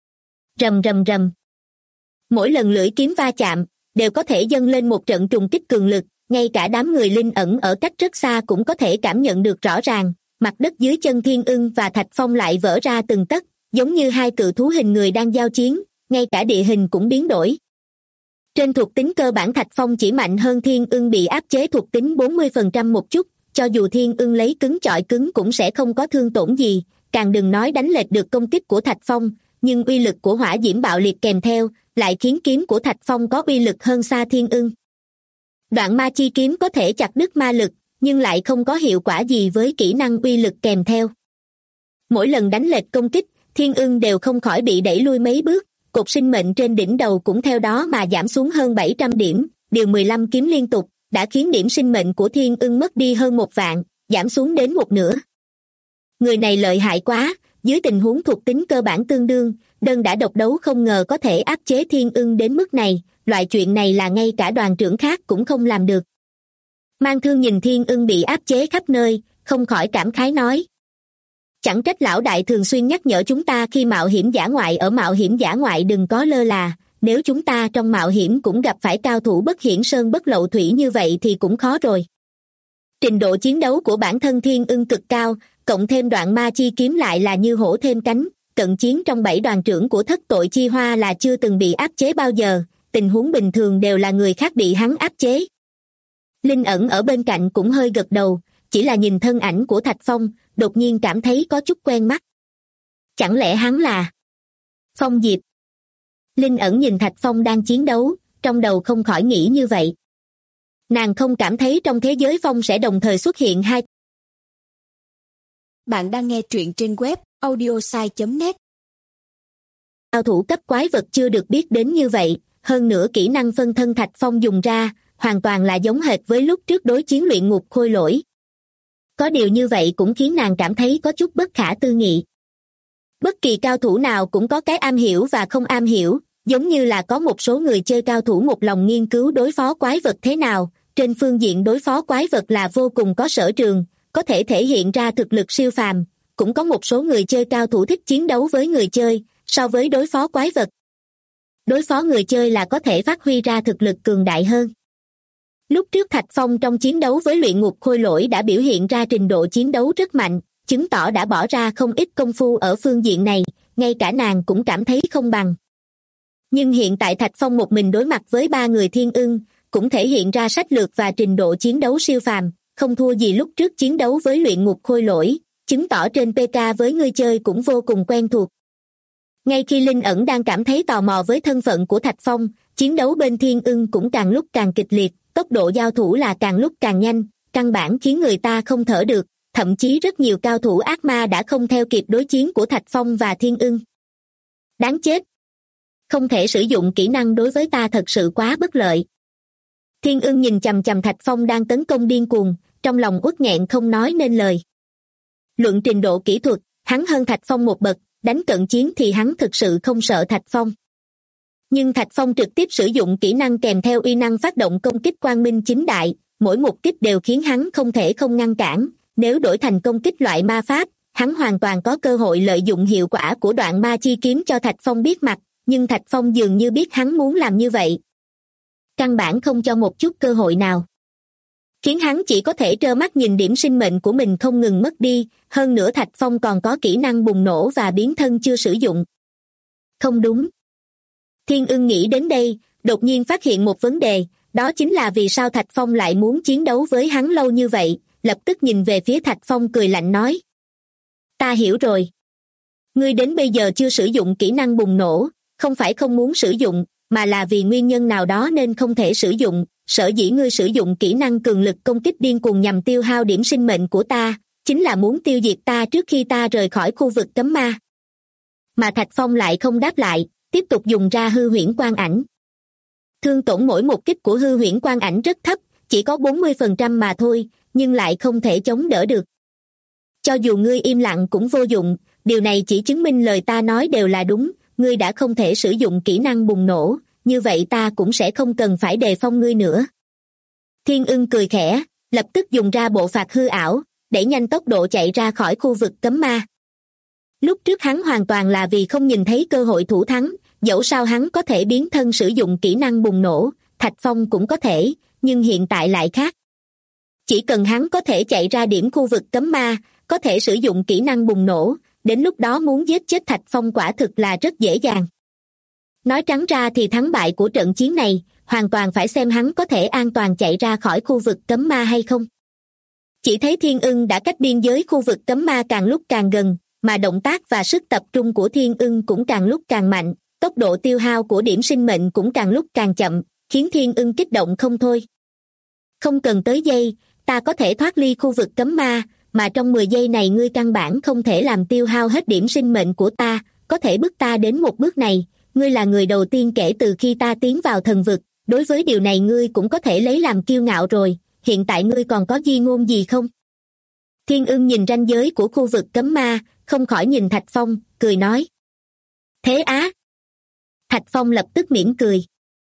Rầm rầm rầm. Mỗi lần lưỡi kiếm va chạm, đều có thể dâng lên một trận trùng kích cường lực, ngay cả đám người linh ẩn ở cách rất xa cũng có thể cảm nhận được rõ ràng, mặt đất dưới chân Thiên Ưng và Thạch Phong lại vỡ ra từng tấc, giống như hai cự thú hình người đang giao chiến, ngay cả địa hình cũng biến đổi. Trên thuộc tính cơ bản Thạch Phong chỉ mạnh hơn Thiên Ưng bị áp chế thuộc tính 40% một chút, cho dù Thiên Ưng lấy cứng chọi cứng cũng sẽ không có thương tổn gì, càng đừng nói đánh lệch được công kích của Thạch Phong, nhưng uy lực của hỏa diễm bạo liệt kèm theo, lại khiến kiếm của Thạch Phong có uy lực hơn xa Thiên Ưng. Đoạn ma chi kiếm có thể chặt đứt ma lực, nhưng lại không có hiệu quả gì với kỹ năng uy lực kèm theo. Mỗi lần đánh lệch công kích, Thiên Ưng đều không khỏi bị đẩy lui mấy bước, cột sinh mệnh trên đỉnh đầu cũng theo đó mà giảm xuống hơn 700 điểm, điều 15 kiếm liên tục, đã khiến điểm sinh mệnh của Thiên Ưng mất đi hơn 1 vạn, giảm xuống đến một nửa. Người này lợi hại quá, dưới tình huống thuộc tính cơ bản tương đương, đơn đã độc đấu không ngờ có thể áp chế Thiên Ưng đến mức này, loại chuyện này là ngay cả đoàn trưởng khác cũng không làm được. Mang Thương nhìn Thiên Ưng bị áp chế khắp nơi, không khỏi cảm khái nói. Chẳng trách lão đại thường xuyên nhắc nhở chúng ta khi mạo hiểm dã ngoại ở mạo hiểm dã ngoại đừng có lơ là, nếu chúng ta trong mạo hiểm cũng gặp phải cao thủ bất hiển sơn bất lậu thủy như vậy thì cũng khó rồi. Trình độ chiến đấu của bản thân Thiên Ưng cực cao, cộng thêm đoạn ma chi kiếm lại là như hổ thêm cánh, cận chiến trong 7 đoàn trưởng của thất tội chi hoa là chưa từng bị áp chế bao giờ, tình huống bình thường đều là người khác bị hắn áp chế. Linh ẩn ở bên cạnh cũng hơi gật đầu, chỉ là nhìn thân ảnh của Thạch Phong, đột nhiên cảm thấy có chút quen mắt. Chẳng lẽ hắn là Phong Diệp? Linh ẩn nhìn Thạch Phong đang chiến đấu, trong đầu không khỏi nghĩ như vậy. Nàng không cảm thấy trong thế giới phong sẽ đồng thời xuất hiện hai. Bạn đang nghe truyện trên web audiosai.net. Cao thủ cấp quái vật chưa được biết đến như vậy, hơn nữa kỹ năng phân thân Thạch Phong dùng ra, hoàn toàn là giống hệt với lúc trước đối chiến luyện ngục khôi lỗi. Có điều như vậy cũng khiến nàng cảm thấy có chút bất khả tư nghị. Bất kỳ cao thủ nào cũng có cái am hiểu và không am hiểu, giống như là có một số người chơi cao thủ một lòng nghiên cứu đối phó quái vật thế nào, trên phương diện đối phó quái vật là vô cùng có sở trường, có thể thể hiện ra thực lực siêu phàm, cũng có một số người chơi cao thủ thích chiến đấu với người chơi, so với đối phó quái vật. Đối phó người chơi là có thể phát huy ra thực lực cường đại hơn. Lúc trước Thạch Phong trong chiến đấu với luyện ngục khôi lỗi đã biểu hiện ra trình độ chiến đấu rất mạnh, chứng tỏ đã bỏ ra không ít công phu ở phương diện này, ngay cả nàng cũng cảm thấy không bằng. Nhưng hiện tại Thạch Phong một mình đối mặt với 3 người Thiên Ưng, cũng thể hiện ra sách lược và trình độ chiến đấu siêu phàm, không thua gì lúc trước chiến đấu với luyện ngục khôi lỗi, chứng tỏ trên PK với người chơi cũng vô cùng quen thuộc. Ngay khi Linh ẩn đang cảm thấy tò mò với thân phận của Thạch Phong, chiến đấu bên Thiên Ưng cũng càng lúc càng kịch liệt, tốc độ giao thủ là càng lúc càng nhanh, căn bản khiến người ta không thở được, thậm chí rất nhiều cao thủ ác ma đã không theo kịp đối chiến của Thạch Phong và Thiên Ưng. Đáng chết! Không thể sử dụng kỹ năng đối với ta thật sự quá bất lợi. Thiên Ưng nhìn chằm chằm Thạch Phong đang tấn công điên cuồng, trong lòng uất nghẹn không nói nên lời. Luận trình độ kỹ thuật, hắn hơn Thạch Phong một bậc, đánh cận chiến thì hắn thực sự không sợ Thạch Phong. Nhưng Thạch Phong trực tiếp sử dụng kỹ năng kèm theo uy năng phát động công kích quang minh chính đại, mỗi một kích đều khiến hắn không thể không ngăn cản, nếu đổi thành công kích loại ma pháp, hắn hoàn toàn có cơ hội lợi dụng hiệu quả của đoạn ma chi kiếm cho Thạch Phong biết mặt, nhưng Thạch Phong dường như biết hắn muốn làm như vậy. Căn bản không cho một chút cơ hội nào. Khiến hắn chỉ có thể trơ mắt nhìn điểm sinh mệnh của mình không ngừng mất đi, hơn nữa Thạch Phong còn có kỹ năng bùng nổ và biến thân chưa sử dụng. Không đúng. Thiên Ưng nghĩ đến đây, đột nhiên phát hiện một vấn đề, đó chính là vì sao Thạch Phong lại muốn chiến đấu với hắn lâu như vậy, lập tức nhìn về phía Thạch Phong cười lạnh nói. Ta hiểu rồi. Ngươi đến bây giờ chưa sử dụng kỹ năng bùng nổ, không phải không muốn sử dụng, mà là vì nguyên nhân nào đó nên không thể sử dụng, sở dĩ ngươi sử dụng kỹ năng cường lực công kích điên cuồng nhằm tiêu hao điểm sinh mệnh của ta, chính là muốn tiêu diệt ta trước khi ta rời khỏi khu vực cấm ma. Mà Thạch Phong lại không đáp lại, tiếp tục dùng ra hư huyễn quang ảnh. Thương tổn mỗi một kích của hư huyễn quang ảnh rất thấp, chỉ có 40% mà thôi, nhưng lại không thể chống đỡ được. Cho dù ngươi im lặng cũng vô dụng, điều này chỉ chứng minh lời ta nói đều là đúng, ngươi đã không thể sử dụng kỹ năng bùng nổ, như vậy ta cũng sẽ không cần phải đề phong ngươi nữa. Thiên Ưng cười khẽ, lập tức dùng ra bộ phạt hư ảo, đẩy nhanh tốc độ chạy ra khỏi khu vực cấm ma. Lúc trước hắn hoàn toàn là vì không nhìn thấy cơ hội thủ thắng, dẫu sao hắn có thể biến thân sử dụng kỹ năng bùng nổ, Thạch Phong cũng có thể, nhưng hiện tại lại khác. Chỉ cần hắn có thể chạy ra điểm khu vực cấm ma, có thể sử dụng kỹ năng bùng nổ, đến lúc đó muốn giết chết Thạch Phong quả thực là rất dễ dàng. Nói trắng ra thì thắng bại của trận chiến này, hoàn toàn phải xem hắn có thể an toàn chạy ra khỏi khu vực cấm ma hay không. Chỉ thấy Thiên Ưng đã cách biên giới khu vực cấm ma càng lúc càng gần, mà động tác và sức tập trung của Thiên Ưng cũng càng lúc càng mạnh, tốc độ tiêu hao của điểm sinh mệnh cũng càng lúc càng chậm, khiến Thiên Ưng kích động không thôi. Không cần tới giây, ta có thể thoát ly khu vực cấm ma, mà trong 10 giây này ngươi căn bản không thể làm tiêu hao hết điểm sinh mệnh của ta, có thể bước ta đến một bước này, ngươi là người đầu tiên kể từ khi ta tiến vào thần vực, đối với điều này ngươi cũng có thể lấy làm kiêu ngạo rồi, hiện tại ngươi còn có di ngôn gì không? Thiên Ưng nhìn ranh giới của khu vực cấm ma, không khỏi nhìn Thạch Phong, cười nói. Thế á? Thạch Phong lập tức mỉm cười.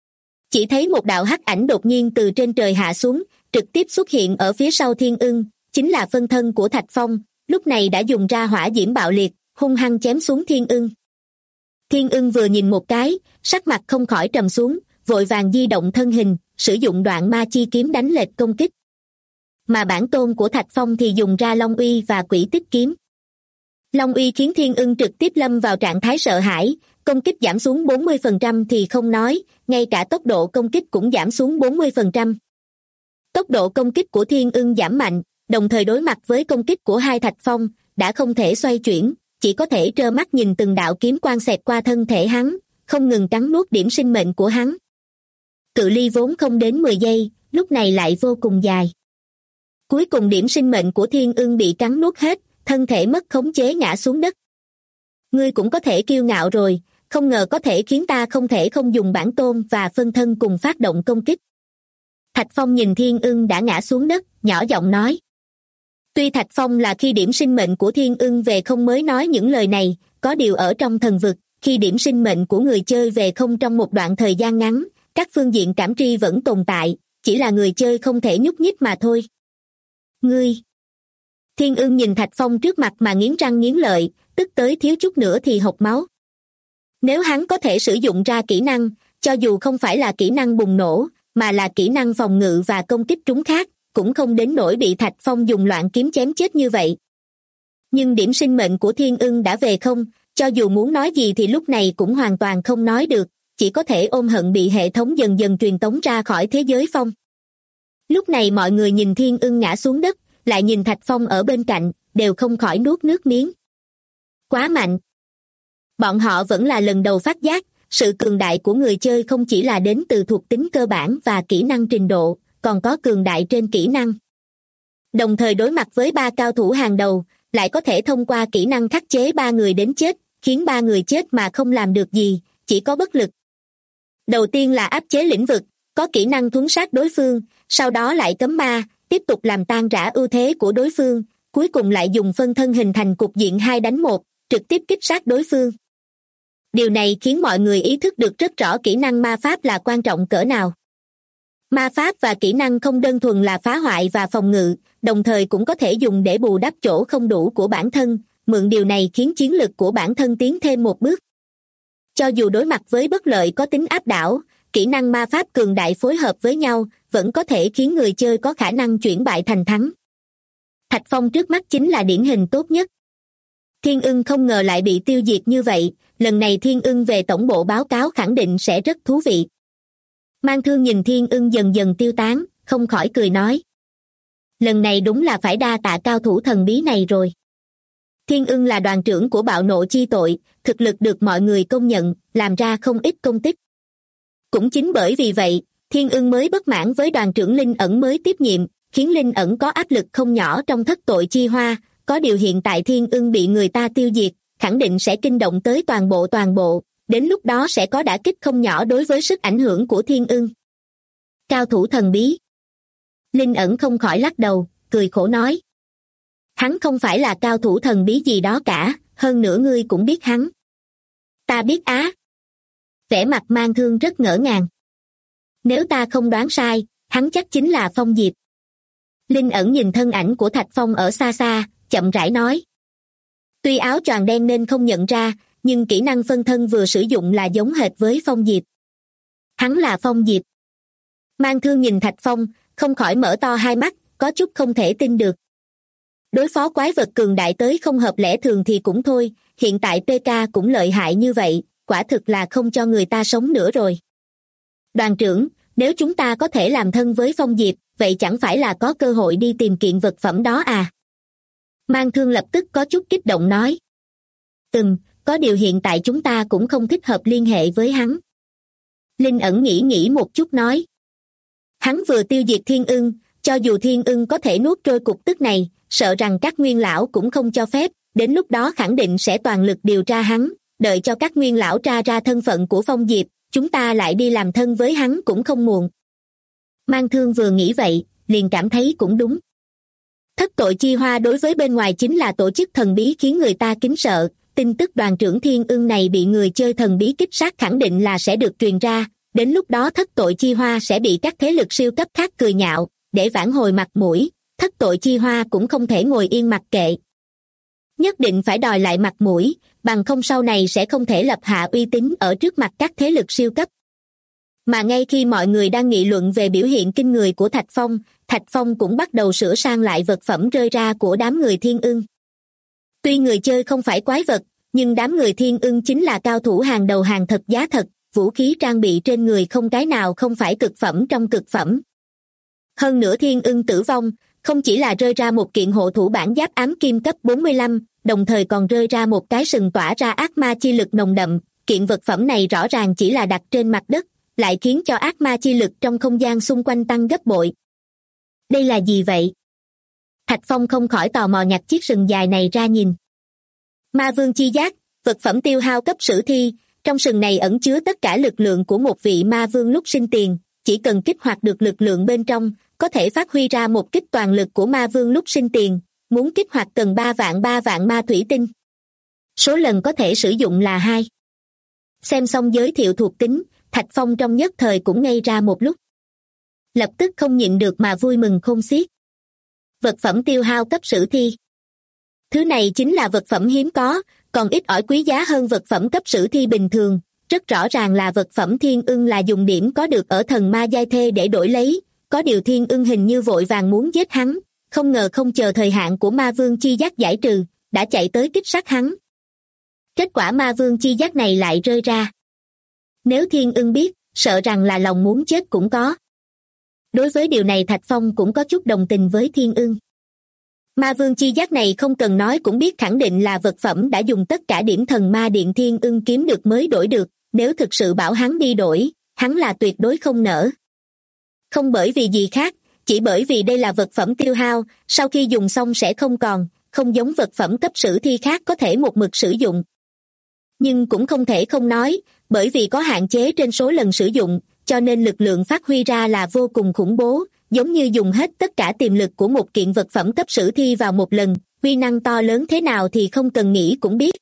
Chỉ thấy một đạo hắc ảnh đột nhiên từ trên trời hạ xuống, trực tiếp xuất hiện ở phía sau Thiên Ưng, chính là phân thân của Thạch Phong, lúc này đã dùng ra hỏa diễm bạo liệt, hung hăng chém xuống Thiên Ưng. Thiên Ưng vừa nhìn một cái, sắc mặt không khỏi trầm xuống, vội vàng di động thân hình, sử dụng đoạn ma chi kiếm đánh lệch công kích. Mà bản tôn của Thạch Phong thì dùng ra Long Uy và Quỷ Tích kiếm. Long Uy khiến Thiên Ưng trực tiếp lâm vào trạng thái sợ hãi, công kích giảm xuống 40% thì không nói, ngay cả tốc độ công kích cũng giảm xuống 40%. Tốc độ công kích của Thiên Ưng giảm mạnh, đồng thời đối mặt với công kích của hai Thạch Phong, đã không thể xoay chuyển, chỉ có thể trơ mắt nhìn từng đạo kiếm quang xẹt qua thân thể hắn, không ngừng cắn nuốt điểm sinh mệnh của hắn. Cự ly vốn không đến 10 giây, lúc này lại vô cùng dài. Cuối cùng điểm sinh mệnh của Thiên Ưng bị cắn nuốt hết, thân thể mất khống chế ngã xuống đất. Ngươi cũng có thể kiêu ngạo rồi, không ngờ có thể khiến ta không thể không dùng bản tôn và phân thân cùng phát động công kích. Thạch Phong nhìn Thiên Ưng đã ngã xuống đất, nhỏ giọng nói. Tuy Thạch Phong là khi điểm sinh mệnh của Thiên Ưng về không mới nói những lời này, có điều ở trong thần vực, khi điểm sinh mệnh của người chơi về không trong một đoạn thời gian ngắn, các phương diện cảm tri vẫn tồn tại, chỉ là người chơi không thể nhúc nhích mà thôi. Ngươi! Thiên Ưng nhìn Thạch Phong trước mặt mà nghiến răng nghiến lợi, tức tới thiếu chút nữa thì hộc máu. Nếu hắn có thể sử dụng ra kỹ năng, cho dù không phải là kỹ năng bùng nổ, mà là kỹ năng phòng ngự và công kích trúng khác, cũng không đến nỗi bị Thạch Phong dùng loạn kiếm chém chết như vậy. Nhưng điểm sinh mệnh của Thiên Ưng đã về không, cho dù muốn nói gì thì lúc này cũng hoàn toàn không nói được, chỉ có thể ôm hận bị hệ thống dần dần truyền tống ra khỏi thế giới phong. Lúc này mọi người nhìn Thiên Ưng ngã xuống đất, lại nhìn Thạch Phong ở bên cạnh, đều không khỏi nuốt nước miếng. Quá mạnh! Bọn họ vẫn là lần đầu phát giác, sự cường đại của người chơi không chỉ là đến từ thuộc tính cơ bản và kỹ năng trình độ, còn có cường đại trên kỹ năng. Đồng thời đối mặt với 3 cao thủ hàng đầu, lại có thể thông qua kỹ năng khắc chế 3 người đến chết, khiến 3 người chết mà không làm được gì, chỉ có bất lực. Đầu tiên là áp chế lĩnh vực, có kỹ năng thuấn sát đối phương, sau đó lại cấm ma, tiếp tục làm tan rã ưu thế của đối phương, cuối cùng lại dùng phân thân hình thành cục diện 2 đánh 1, trực tiếp kích sát đối phương. Điều này khiến mọi người ý thức được rất rõ kỹ năng ma pháp là quan trọng cỡ nào. Ma pháp và kỹ năng không đơn thuần là phá hoại và phòng ngự, đồng thời cũng có thể dùng để bù đắp chỗ không đủ của bản thân, mượn điều này khiến chiến lực của bản thân tiến thêm một bước. Cho dù đối mặt với bất lợi có tính áp đảo, kỹ năng ma pháp cường đại phối hợp với nhau vẫn có thể khiến người chơi có khả năng chuyển bại thành thắng. Thạch Phong trước mắt chính là điển hình tốt nhất. Thiên Ưng không ngờ lại bị tiêu diệt như vậy, lần này Thiên Ưng về tổng bộ báo cáo khẳng định sẽ rất thú vị. Mang Thương nhìn Thiên Ưng dần dần tiêu tán, không khỏi cười nói. Lần này đúng là phải đa tạ cao thủ thần bí này rồi. Thiên Ưng là đoàn trưởng của bạo nộ chi tội, thực lực được mọi người công nhận, làm ra không ít công tích. Cũng chính bởi vì vậy, Thiên Ưng mới bất mãn với đoàn trưởng Linh Ẩn mới tiếp nhiệm, khiến Linh Ẩn có áp lực không nhỏ trong thất tội chi hoa, có điều hiện tại Thiên Ưng bị người ta tiêu diệt, khẳng định sẽ kinh động tới toàn bộ, đến lúc đó sẽ có đả kích không nhỏ đối với sức ảnh hưởng của Thiên Ưng. Cao thủ thần bí. Linh Ẩn không khỏi lắc đầu, cười khổ nói. Hắn không phải là cao thủ thần bí gì đó cả, hơn nữa ngươi cũng biết hắn. Ta biết á. Vẻ mặt Mang Thương rất ngỡ ngàng. Nếu ta không đoán sai, hắn chắc chính là Phong Diệp. Linh Ẩn nhìn thân ảnh của Thạch Phong ở xa xa, chậm rãi nói. Tuy áo choàng đen nên không nhận ra, nhưng kỹ năng phân thân vừa sử dụng là giống hệt với Phong Diệp. Hắn là Phong Diệp. Mang Thương nhìn Thạch Phong, không khỏi mở to hai mắt, có chút không thể tin được. Đối phó quái vật cường đại tới không hợp lẽ thường thì cũng thôi, hiện tại PK cũng lợi hại như vậy, quả thực là không cho người ta sống nữa rồi. Đoàn trưởng, nếu chúng ta có thể làm thân với Phong Diệp, vậy chẳng phải là có cơ hội đi tìm kiện vật phẩm đó à? Mang Thương lập tức có chút kích động nói. Có điều hiện tại chúng ta cũng không thích hợp liên hệ với hắn. Linh Ẩn nghĩ một chút nói. Hắn vừa tiêu diệt Thiên Ưng, cho dù Thiên Ưng có thể nuốt trôi cục tức này, sợ rằng các nguyên lão cũng không cho phép, đến lúc đó khẳng định sẽ toàn lực điều tra hắn, đợi cho các nguyên lão tra ra thân phận của Phong Diệp, chúng ta lại đi làm thân với hắn cũng không muộn. Mang Thương vừa nghĩ vậy, liền cảm thấy cũng đúng. Thất tội chi hoa đối với bên ngoài chính là tổ chức thần bí khiến người ta kính sợ, tin tức đoàn trưởng Thiên Ưng này bị người chơi thần bí kích sát khẳng định là sẽ được truyền ra, đến lúc đó thất tội chi hoa sẽ bị các thế lực siêu cấp khác cười nhạo, để vãn hồi mặt mũi, thất tội chi hoa cũng không thể ngồi yên mặc kệ. Nhất định phải đòi lại mặt mũi, bằng không sau này sẽ không thể lập hạ uy tín ở trước mặt các thế lực siêu cấp. Mà ngay khi mọi người đang nghị luận về biểu hiện kinh người của Thạch Phong cũng bắt đầu sửa sang lại vật phẩm rơi ra của đám người Thiên Ưng. Tuy người chơi không phải quái vật, nhưng đám người Thiên Ưng chính là cao thủ hàng đầu hàng thật giá thật, vũ khí trang bị trên người không cái nào không phải cực phẩm trong cực phẩm. Hơn nữa Thiên Ưng tử vong, không chỉ là rơi ra một kiện hộ thủ bản giáp ám kim cấp 45, đồng thời còn rơi ra một cái sừng tỏa ra ác ma chi lực nồng đậm, kiện vật phẩm này rõ ràng chỉ là đặt trên mặt đất, lại khiến cho ác ma chi lực trong không gian xung quanh tăng gấp bội. Đây là gì vậy? Thạch Phong không khỏi tò mò nhặt chiếc sừng dài này ra nhìn. Ma vương chi giác, vật phẩm tiêu hao cấp sử thi, trong sừng này ẩn chứa tất cả lực lượng của một vị ma vương lúc sinh tiền, chỉ cần kích hoạt được lực lượng bên trong, có thể phát huy ra một kích toàn lực của ma vương lúc sinh tiền, muốn kích hoạt cần 3 vạn ma thủy tinh. Số lần có thể sử dụng là 2. Xem xong giới thiệu thuộc tính, Thạch Phong trong nhất thời cũng ngây ra một lúc. Lập tức không nhịn được mà vui mừng khôn xiết. Vật phẩm tiêu hao cấp sử thi. Thứ này chính là vật phẩm hiếm có, còn ít ỏi quý giá hơn vật phẩm cấp sử thi bình thường, rất rõ ràng là vật phẩm Thiên Ưng là dùng điểm có được ở thần ma giai thê để đổi lấy, có điều Thiên Ưng hình như vội vàng muốn giết hắn, không ngờ không chờ thời hạn của ma vương chi giác giải trừ, đã chạy tới kích sát hắn. Kết quả ma vương chi giác này lại rơi ra. Nếu Thiên Ưng biết, sợ rằng là lòng muốn chết cũng có. Đối với điều này Thạch Phong cũng có chút đồng tình với Thiên Ưng. Ma vương chi giác này không cần nói cũng biết khẳng định là vật phẩm đã dùng tất cả điểm thần ma điện Thiên Ưng kiếm được mới đổi được, nếu thực sự bảo hắn đi đổi, hắn là tuyệt đối không nỡ. Không bởi vì gì khác, chỉ bởi vì đây là vật phẩm tiêu hao, sau khi dùng xong sẽ không còn, không giống vật phẩm cấp sử thi khác có thể một mực sử dụng. Nhưng cũng không thể không nói, bởi vì có hạn chế trên số lần sử dụng, cho nên lực lượng phát huy ra là vô cùng khủng bố, giống như dùng hết tất cả tiềm lực của một kiện vật phẩm cấp sử thi vào một lần, uy năng to lớn thế nào thì không cần nghĩ cũng biết.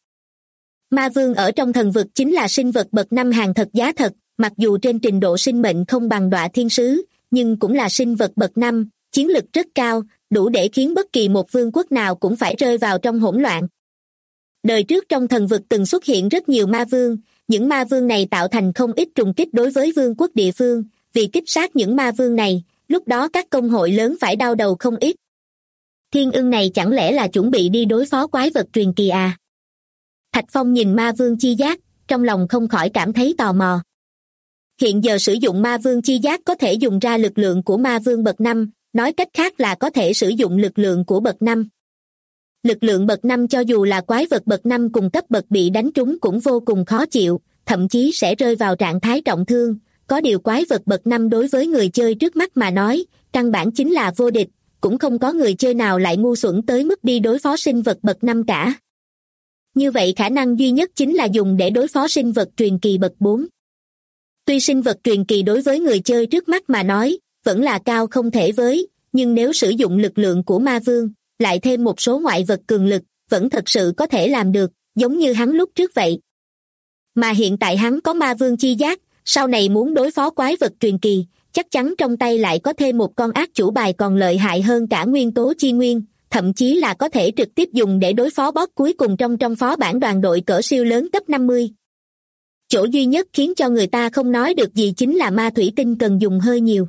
Ma vương ở trong thần vực chính là sinh vật bậc 5 hàng thật giá thật, mặc dù trên trình độ sinh mệnh không bằng Đọa Thiên Sứ, nhưng cũng là sinh vật bậc 5, chiến lực rất cao, đủ để khiến bất kỳ một vương quốc nào cũng phải rơi vào trong hỗn loạn. Đời trước trong thần vực từng xuất hiện rất nhiều ma vương, những ma vương này tạo thành không ít trùng kích đối với vương quốc địa phương, vì kích sát những ma vương này, lúc đó các công hội lớn phải đau đầu không ít. Thiên Ưng này chẳng lẽ là chuẩn bị đi đối phó quái vật truyền kỳ à? Thạch Phong nhìn ma vương chi giác, trong lòng không khỏi cảm thấy tò mò. Hiện giờ sử dụng ma vương chi giác có thể dùng ra lực lượng của ma vương bậc 5, nói cách khác là có thể sử dụng lực lượng của bậc 5. Lực lượng bậc 5 cho dù là quái vật bậc 5 cùng cấp bậc bị đánh trúng cũng vô cùng khó chịu, thậm chí sẽ rơi vào trạng thái trọng thương, có điều quái vật bậc 5 đối với người chơi trước mắt mà nói, căn bản chính là vô địch, cũng không có người chơi nào lại ngu xuẩn tới mức đi đối phó sinh vật bậc 5 cả. Như vậy khả năng duy nhất chính là dùng để đối phó sinh vật truyền kỳ bậc 4. Tuy sinh vật truyền kỳ đối với người chơi trước mắt mà nói, vẫn là cao không thể với, nhưng nếu sử dụng lực lượng của ma vương, lại thêm một số ngoại vật cường lực, vẫn thật sự có thể làm được, giống như hắn lúc trước vậy. Mà hiện tại hắn có ma vương chi giác, sau này muốn đối phó quái vật truyền kỳ, chắc chắn trong tay lại có thêm một con ác chủ bài còn lợi hại hơn cả nguyên tố chi nguyên, thậm chí là có thể trực tiếp dùng để đối phó boss cuối cùng trong phó bản đoàn đội cỡ siêu lớn cấp 50. Chỗ duy nhất khiến cho người ta không nói được gì chính là ma thủy tinh cần dùng hơi nhiều.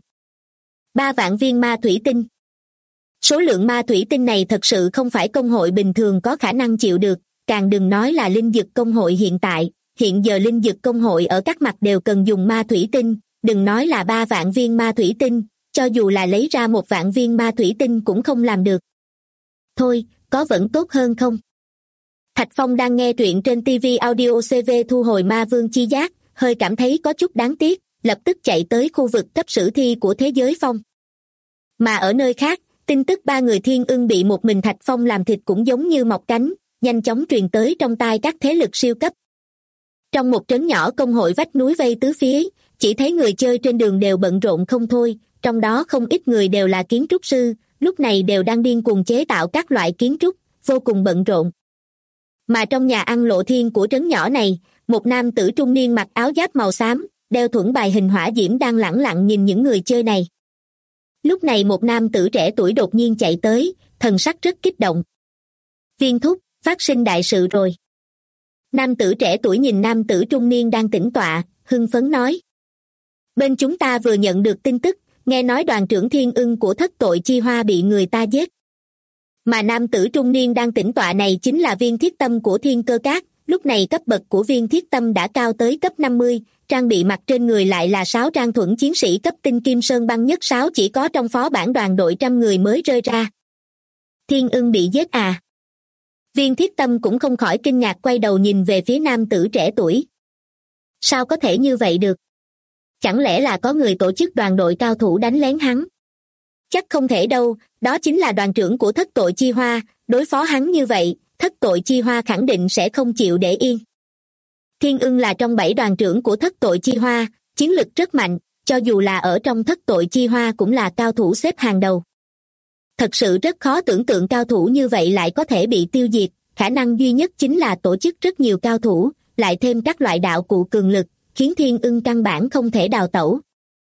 3 vạn viên ma thủy tinh. Số lượng ma thủy tinh này thật sự không phải công hội bình thường có khả năng chịu được, càng đừng nói là linh dực công hội hiện tại. Hiện giờ linh dực công hội ở các mặt đều cần dùng ma thủy tinh, đừng nói là 3 vạn viên ma thủy tinh, cho dù là lấy ra 1 vạn viên ma thủy tinh cũng không làm được. Thôi, có vẫn tốt hơn không? Thạch Phong đang nghe truyện trên TV Audio CV thu hồi ma vương chi giác, hơi cảm thấy có chút đáng tiếc, lập tức chạy tới khu vực cấp sử thi của thế giới phong. Mà ở nơi khác, tin tức 3 người thiên ưng bị một mình Thạch Phong làm thịt cũng giống như mọc cánh, nhanh chóng truyền tới trong tai các thế lực siêu cấp. Trong một trấn nhỏ công hội vách núi vây tứ phía, chỉ thấy người chơi trên đường đều bận rộn không thôi, trong đó không ít người đều là kiến trúc sư, lúc này đều đang điên cuồng chế tạo các loại kiến trúc, vô cùng bận rộn. Mà trong nhà ăn Lộ Thiên của trấn nhỏ này, một nam tử trung niên mặc áo giáp màu xám, đeo thuẫn bài hình hỏa diễm đang lẳng lặng nhìn những người chơi này. Lúc này một nam tử trẻ tuổi đột nhiên chạy tới, thần sắc rất kích động. Viên thúc, phát sinh đại sự rồi. Nam tử trẻ tuổi nhìn nam tử trung niên đang tĩnh tọa, hưng phấn nói. Bên chúng ta vừa nhận được tin tức, nghe nói đoàn trưởng thiên ưng của thất tội chi hoa bị người ta giết. Mà nam tử trung niên đang tĩnh tọa này chính là viên thiết tâm của thiên cơ cát, lúc này cấp bậc của viên thiết tâm đã cao tới cấp 50, trang bị mặc trên người lại là 6 trang thuẫn chiến sĩ cấp tinh kim sơn băng nhất 6 chỉ có trong phó bản đoàn đội 100 người mới rơi ra. Thiên ưng bị giết à? Viên thiết tâm cũng không khỏi kinh ngạc quay đầu nhìn về phía nam tử trẻ tuổi. Sao có thể như vậy được? Chẳng lẽ là có người tổ chức đoàn đội cao thủ đánh lén hắn? Chắc không thể đâu, đó chính là đoàn trưởng của thất tội chi hoa, đối phó hắn như vậy, thất tội chi hoa khẳng định sẽ không chịu để yên. Thiên ưng là trong 7 đoàn trưởng của thất tội chi hoa, chiến lực rất mạnh, cho dù là ở trong thất tội chi hoa cũng là cao thủ xếp hàng đầu. Thật sự rất khó tưởng tượng cao thủ như vậy lại có thể bị tiêu diệt, khả năng duy nhất chính là tổ chức rất nhiều cao thủ, lại thêm các loại đạo cụ cường lực, khiến thiên ưng căn bản không thể đào tẩu.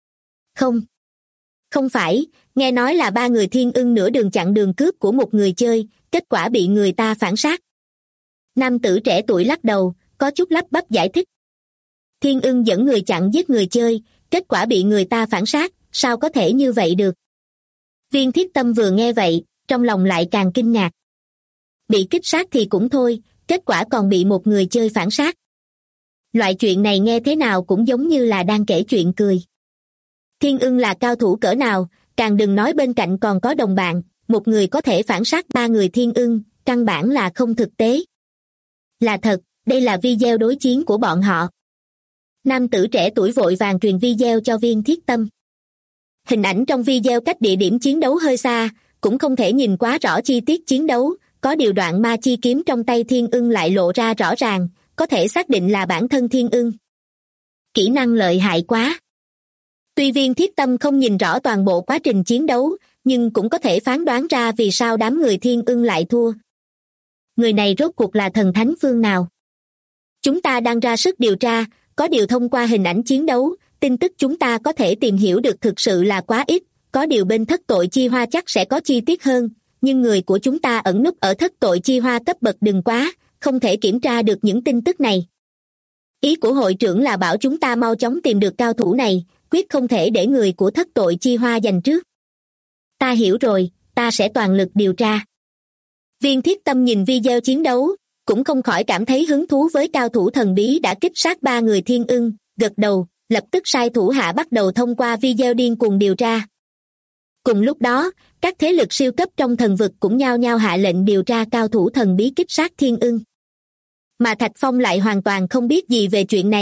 Không phải, nghe nói là 3 người thiên ưng nửa đường chặn đường cướp của một người chơi, kết quả bị người ta phản sát. Nam tử trẻ tuổi lắc đầu, có chút lắp bắp giải thích. Thiên ưng dẫn người chặn giết người chơi, kết quả bị người ta phản sát, sao có thể như vậy được? Viên thiết tâm vừa nghe vậy, trong lòng lại càng kinh ngạc. Bị kích sát thì cũng thôi, kết quả còn bị một người chơi phản sát. Loại chuyện này nghe thế nào cũng giống như là đang kể chuyện cười. Thiên ưng là cao thủ cỡ nào, càng đừng nói bên cạnh còn có đồng bạn, một người có thể phản sát 3 người thiên ưng, căn bản là không thực tế. Là thật, đây là video đối chiến của bọn họ. Nam tử trẻ tuổi vội vàng truyền video cho viên thiết tâm. Hình ảnh trong video cách địa điểm chiến đấu hơi xa, cũng không thể nhìn quá rõ chi tiết chiến đấu, có điều đoạn ma chi kiếm trong tay thiên ưng lại lộ ra rõ ràng, có thể xác định là bản thân thiên ưng. Kỹ năng lợi hại quá. Tuy viên thiết tâm không nhìn rõ toàn bộ quá trình chiến đấu, nhưng cũng có thể phán đoán ra vì sao đám người thiên ưng lại thua. Người này rốt cuộc là thần thánh phương nào? Chúng ta đang ra sức điều tra, có điều thông qua hình ảnh chiến đấu, tin tức chúng ta có thể tìm hiểu được thực sự là quá ít, có điều bên thất tội chi hoa chắc sẽ có chi tiết hơn, nhưng người của chúng ta ẩn núp ở thất tội chi hoa cấp bậc đừng quá, không thể kiểm tra được những tin tức này. Ý của hội trưởng là bảo chúng ta mau chóng tìm được cao thủ này, quyết không thể để người của thất tội chi hoa giành trước. Ta hiểu rồi, ta sẽ toàn lực điều tra. Viên thiết tâm nhìn video chiến đấu, cũng không khỏi cảm thấy hứng thú với cao thủ thần bí đã kích sát 3 người thiên ưng, gật đầu, lập tức sai thủ hạ bắt đầu thông qua video điên cuồng điều tra. Cùng lúc đó, các thế lực siêu cấp trong thần vực cũng nhao nhao hạ lệnh điều tra cao thủ thần bí kích sát thiên ưng. Mà Thạch Phong lại hoàn toàn không biết gì về chuyện này,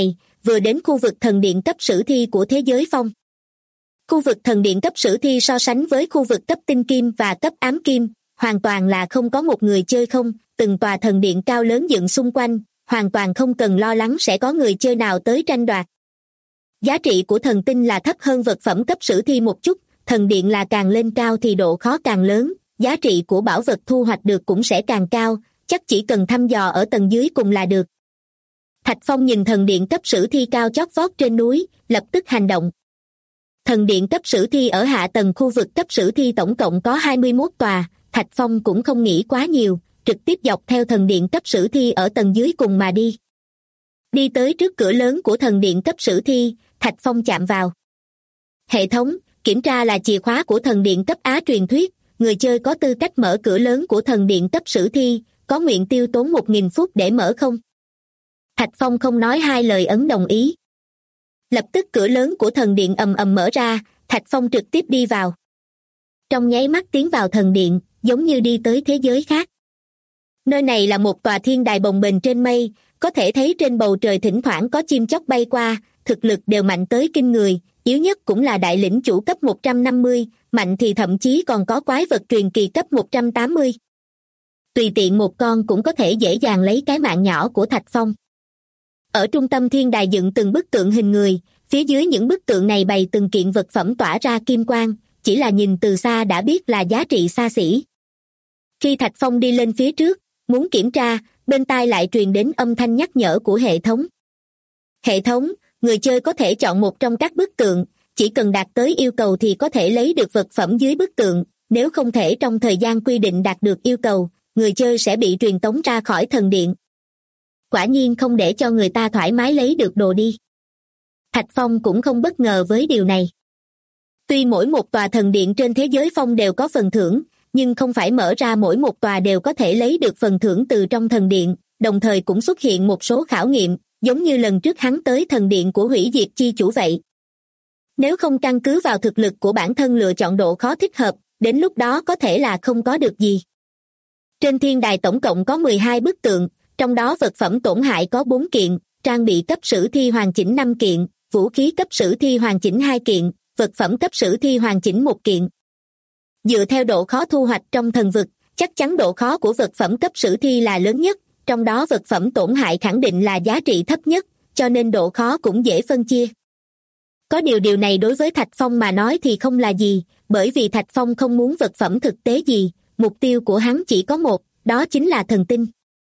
vừa đến khu vực thần điện cấp sử thi của thế giới phong. Khu vực thần điện cấp sử thi so sánh với khu vực cấp tinh kim và cấp ám kim, hoàn toàn là không có một người chơi không, từng tòa thần điện cao lớn dựng xung quanh, hoàn toàn không cần lo lắng sẽ có người chơi nào tới tranh đoạt. Giá trị của thần tinh là thấp hơn vật phẩm cấp sử thi một chút, thần điện là càng lên cao thì độ khó càng lớn, giá trị của bảo vật thu hoạch được cũng sẽ càng cao, chắc chỉ cần thăm dò ở tầng dưới cùng là được. Thạch Phong nhìn thần điện cấp sử thi cao chót vót trên núi, lập tức hành động. Thần điện cấp sử thi ở hạ tầng khu vực cấp sử thi tổng cộng có 21 tòa, Thạch Phong cũng không nghĩ quá nhiều, trực tiếp dọc theo thần điện cấp sử thi ở tầng dưới cùng mà đi. Đi tới trước cửa lớn của thần điện cấp sử thi, Thạch Phong chạm vào. Hệ thống, kiểm tra là chìa khóa của thần điện cấp Á truyền thuyết, người chơi có tư cách mở cửa lớn của thần điện cấp sử thi, có nguyện tiêu tốn 1.000 phút để mở không? Thạch Phong không nói hai lời ấn đồng ý. Lập tức cửa lớn của thần điện ầm ầm mở ra, Thạch Phong trực tiếp đi vào. Trong nháy mắt tiến vào thần điện, giống như đi tới thế giới khác. Nơi này là một tòa thiên đài bồng bềnh trên mây, có thể thấy trên bầu trời thỉnh thoảng có chim chóc bay qua, thực lực đều mạnh tới kinh người, yếu nhất cũng là đại lĩnh chủ cấp 150, mạnh thì thậm chí còn có quái vật truyền kỳ cấp 180. Tùy tiện một con cũng có thể dễ dàng lấy cái mạng nhỏ của Thạch Phong. Ở trung tâm thiên đài dựng từng bức tượng hình người, phía dưới những bức tượng này bày từng kiện vật phẩm tỏa ra kim quang, chỉ là nhìn từ xa đã biết là giá trị xa xỉ. Khi Thạch Phong đi lên phía trước, muốn kiểm tra, bên tai lại truyền đến âm thanh nhắc nhở của hệ thống. Hệ thống, người chơi có thể chọn một trong các bức tượng, chỉ cần đạt tới yêu cầu thì có thể lấy được vật phẩm dưới bức tượng, nếu không thể trong thời gian quy định đạt được yêu cầu, người chơi sẽ bị truyền tống ra khỏi thần điện. Quả nhiên không để cho người ta thoải mái lấy được đồ đi. Thạch Phong cũng không bất ngờ với điều này. Tuy mỗi một tòa thần điện trên thế giới phong đều có phần thưởng, nhưng không phải mở ra mỗi một tòa đều có thể lấy được phần thưởng từ trong thần điện, đồng thời cũng xuất hiện một số khảo nghiệm, giống như lần trước hắn tới thần điện của hủy diệt chi chủ vậy. Nếu không căn cứ vào thực lực của bản thân lựa chọn độ khó thích hợp, đến lúc đó có thể là không có được gì. Trên thiên đài tổng cộng có 12 bức tượng, trong đó vật phẩm tổn hại có 4 kiện, trang bị cấp sử thi hoàn chỉnh 5 kiện, vũ khí cấp sử thi hoàn chỉnh 2 kiện, vật phẩm cấp sử thi hoàn chỉnh 1 kiện. Dựa theo độ khó thu hoạch trong thần vực, chắc chắn độ khó của vật phẩm cấp sử thi là lớn nhất, trong đó vật phẩm tổn hại khẳng định là giá trị thấp nhất, cho nên độ khó cũng dễ phân chia. Có điều này đối với Thạch Phong mà nói thì không là gì, bởi vì Thạch Phong không muốn vật phẩm thực tế gì, mục tiêu của hắn chỉ có một, đó chính là thần tinh.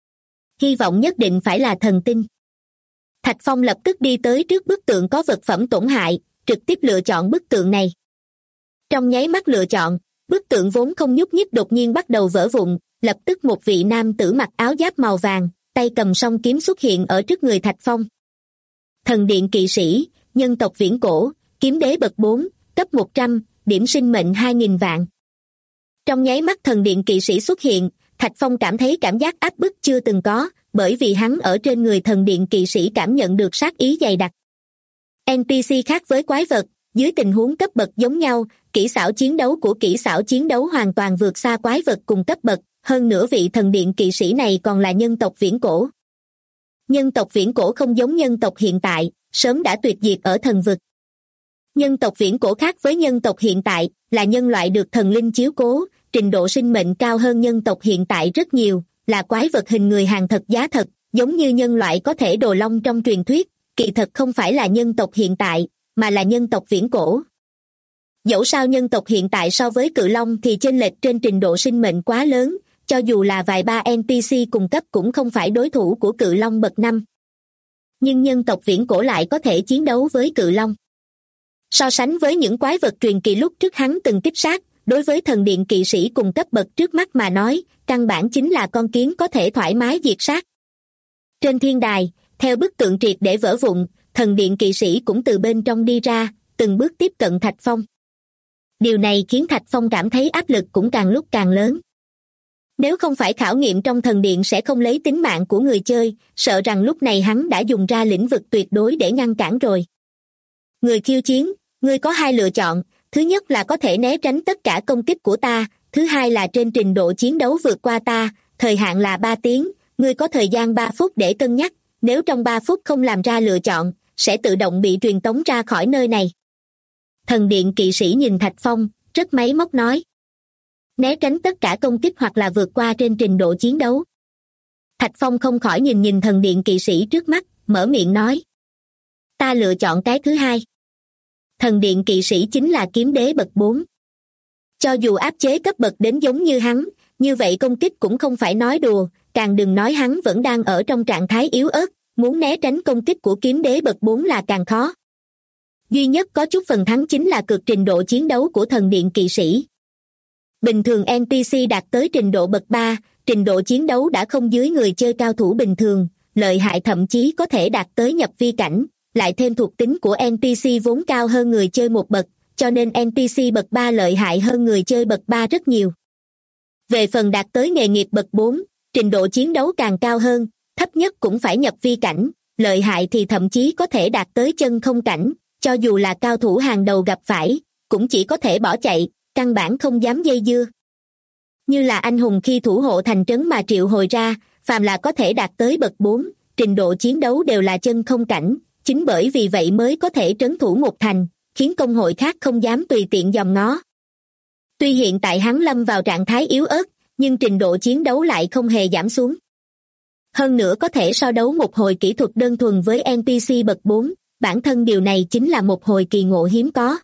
Hy vọng nhất định phải là thần tinh. Thạch Phong lập tức đi tới trước bức tượng có vật phẩm tổn hại, trực tiếp lựa chọn bức tượng này. Trong nháy mắt lựa chọn, bức tượng vốn không nhúc nhích đột nhiên bắt đầu vỡ vụn, lập tức một vị nam tử mặc áo giáp màu vàng, tay cầm song kiếm xuất hiện ở trước người Thạch Phong. Thần điện kỵ sĩ, nhân tộc viễn cổ, kiếm đế bậc 4, cấp 100, điểm sinh mệnh 2.000 vạn. Trong nháy mắt thần điện kỵ sĩ xuất hiện, Thạch Phong cảm thấy cảm giác áp bức chưa từng có, bởi vì hắn ở trên người thần điện kỵ sĩ cảm nhận được sát ý dày đặc. NPC khác với quái vật, dưới tình huống cấp bậc giống nhau, kỹ xảo chiến đấu của kỹ xảo chiến đấu hoàn toàn vượt xa quái vật cùng cấp bậc, hơn nữa vị thần điện kỵ sĩ này còn là nhân tộc viễn cổ. Nhân tộc viễn cổ không giống nhân tộc hiện tại, sớm đã tuyệt diệt ở thần vực. Nhân tộc viễn cổ khác với nhân tộc hiện tại, là nhân loại được thần linh chiếu cố, trình độ sinh mệnh cao hơn nhân tộc hiện tại rất nhiều, là quái vật hình người hàng thật giá thật, giống như nhân loại có thể đồ long trong truyền thuyết, kỳ thật không phải là nhân tộc hiện tại, mà là nhân tộc viễn cổ. Dẫu sao nhân tộc hiện tại so với cự long thì chênh lệch trên trình độ sinh mệnh quá lớn, cho dù là vài ba NPC cùng cấp cũng không phải đối thủ của cự long bậc 5. Nhưng nhân tộc viễn cổ lại có thể chiến đấu với cự long. So sánh với những quái vật truyền kỳ lúc trước hắn từng kích sát, đối với thần điện kỵ sĩ cùng cấp bậc trước mắt mà nói, căn bản chính là con kiến có thể thoải mái diệt sát. Trên thiên đài, theo bức tượng triệt để vỡ vụn, thần điện kỵ sĩ cũng từ bên trong đi ra, từng bước tiếp cận Thạch Phong. Điều này khiến Thạch Phong cảm thấy áp lực cũng càng lúc càng lớn. Nếu không phải khảo nghiệm trong thần điện sẽ không lấy tính mạng của người chơi, sợ rằng lúc này hắn đã dùng ra lĩnh vực tuyệt đối để ngăn cản rồi. Người khiêu chiến, ngươi có 2 lựa chọn, thứ nhất là có thể né tránh tất cả công kích của ta, thứ hai là trên trình độ chiến đấu vượt qua ta, thời hạn là 3 tiếng, ngươi có thời gian 3 phút để cân nhắc, nếu trong 3 phút không làm ra lựa chọn, sẽ tự động bị truyền tống ra khỏi nơi này. Thần điện kỵ sĩ nhìn Thạch Phong, rất máy móc nói. Né tránh tất cả công kích hoặc là vượt qua trên trình độ chiến đấu. Thạch Phong không khỏi nhìn thần điện kỵ sĩ trước mắt, mở miệng nói. Ta lựa chọn cái thứ hai. Thần điện kỵ sĩ chính là kiếm đế bậc 4. Cho dù áp chế cấp bậc đến giống như hắn, như vậy công kích cũng không phải nói đùa, càng đừng nói hắn vẫn đang ở trong trạng thái yếu ớt, muốn né tránh công kích của kiếm đế bậc 4 là càng khó. Duy nhất có chút phần thắng chính là cực trình độ chiến đấu của thần điện kỵ sĩ. Bình thường NPC đạt tới trình độ bậc 3, trình độ chiến đấu đã không dưới người chơi cao thủ bình thường, lợi hại thậm chí có thể đạt tới nhập vi cảnh, lại thêm thuộc tính của NPC vốn cao hơn người chơi một bậc, cho nên NPC bậc 3 lợi hại hơn người chơi bậc 3 rất nhiều. Về phần đạt tới nghề nghiệp bậc 4, trình độ chiến đấu càng cao hơn, thấp nhất cũng phải nhập vi cảnh, lợi hại thì thậm chí có thể đạt tới chân không cảnh, cho dù là cao thủ hàng đầu gặp phải, cũng chỉ có thể bỏ chạy, căn bản không dám dây dưa. Như là anh hùng khi thủ hộ thành trấn mà triệu hồi ra, phàm là có thể đạt tới bậc 4, trình độ chiến đấu đều là chân không cảnh, chính bởi vì vậy mới có thể trấn thủ một thành, khiến công hội khác không dám tùy tiện dòm ngó. Tuy hiện tại hắn lâm vào trạng thái yếu ớt, nhưng trình độ chiến đấu lại không hề giảm xuống. Hơn nữa có thể so đấu một hồi kỹ thuật đơn thuần với NPC bậc 4, bản thân điều này chính là một hồi kỳ ngộ hiếm có.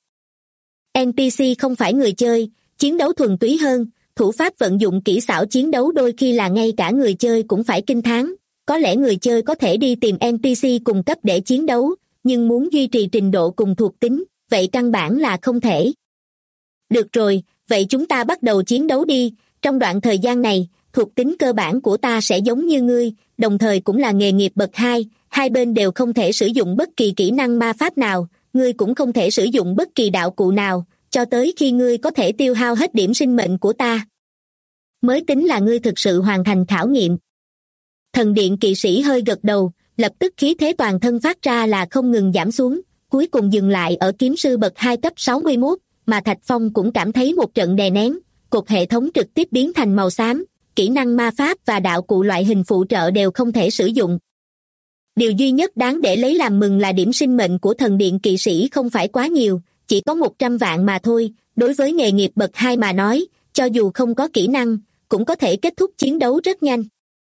NPC không phải người chơi, chiến đấu thuần túy hơn, thủ pháp vận dụng kỹ xảo chiến đấu đôi khi là ngay cả người chơi cũng phải kinh thán. Có lẽ người chơi có thể đi tìm NPC cùng cấp để chiến đấu, nhưng muốn duy trì trình độ cùng thuộc tính, vậy căn bản là không thể. Được rồi, vậy chúng ta bắt đầu chiến đấu đi, trong đoạn thời gian này, thuộc tính cơ bản của ta sẽ giống như ngươi, đồng thời cũng là nghề nghiệp bậc 2, hai bên đều không thể sử dụng bất kỳ kỹ năng ma pháp nào, ngươi cũng không thể sử dụng bất kỳ đạo cụ nào, cho tới khi ngươi có thể tiêu hao hết điểm sinh mệnh của ta. Mới tính là ngươi thực sự hoàn thành khảo nghiệm. Thần điện kỵ sĩ hơi gật đầu, lập tức khí thế toàn thân phát ra là không ngừng giảm xuống, cuối cùng dừng lại ở kiếm sư bậc 2 cấp 61, mà Thạch Phong cũng cảm thấy một trận đè nén, cột hệ thống trực tiếp biến thành màu xám, kỹ năng ma pháp và đạo cụ loại hình phụ trợ đều không thể sử dụng. Điều duy nhất đáng để lấy làm mừng là điểm sinh mệnh của thần điện kỵ sĩ không phải quá nhiều, chỉ có 100 vạn mà thôi, đối với nghề nghiệp bậc 2 mà nói, cho dù không có kỹ năng, cũng có thể kết thúc chiến đấu rất nhanh.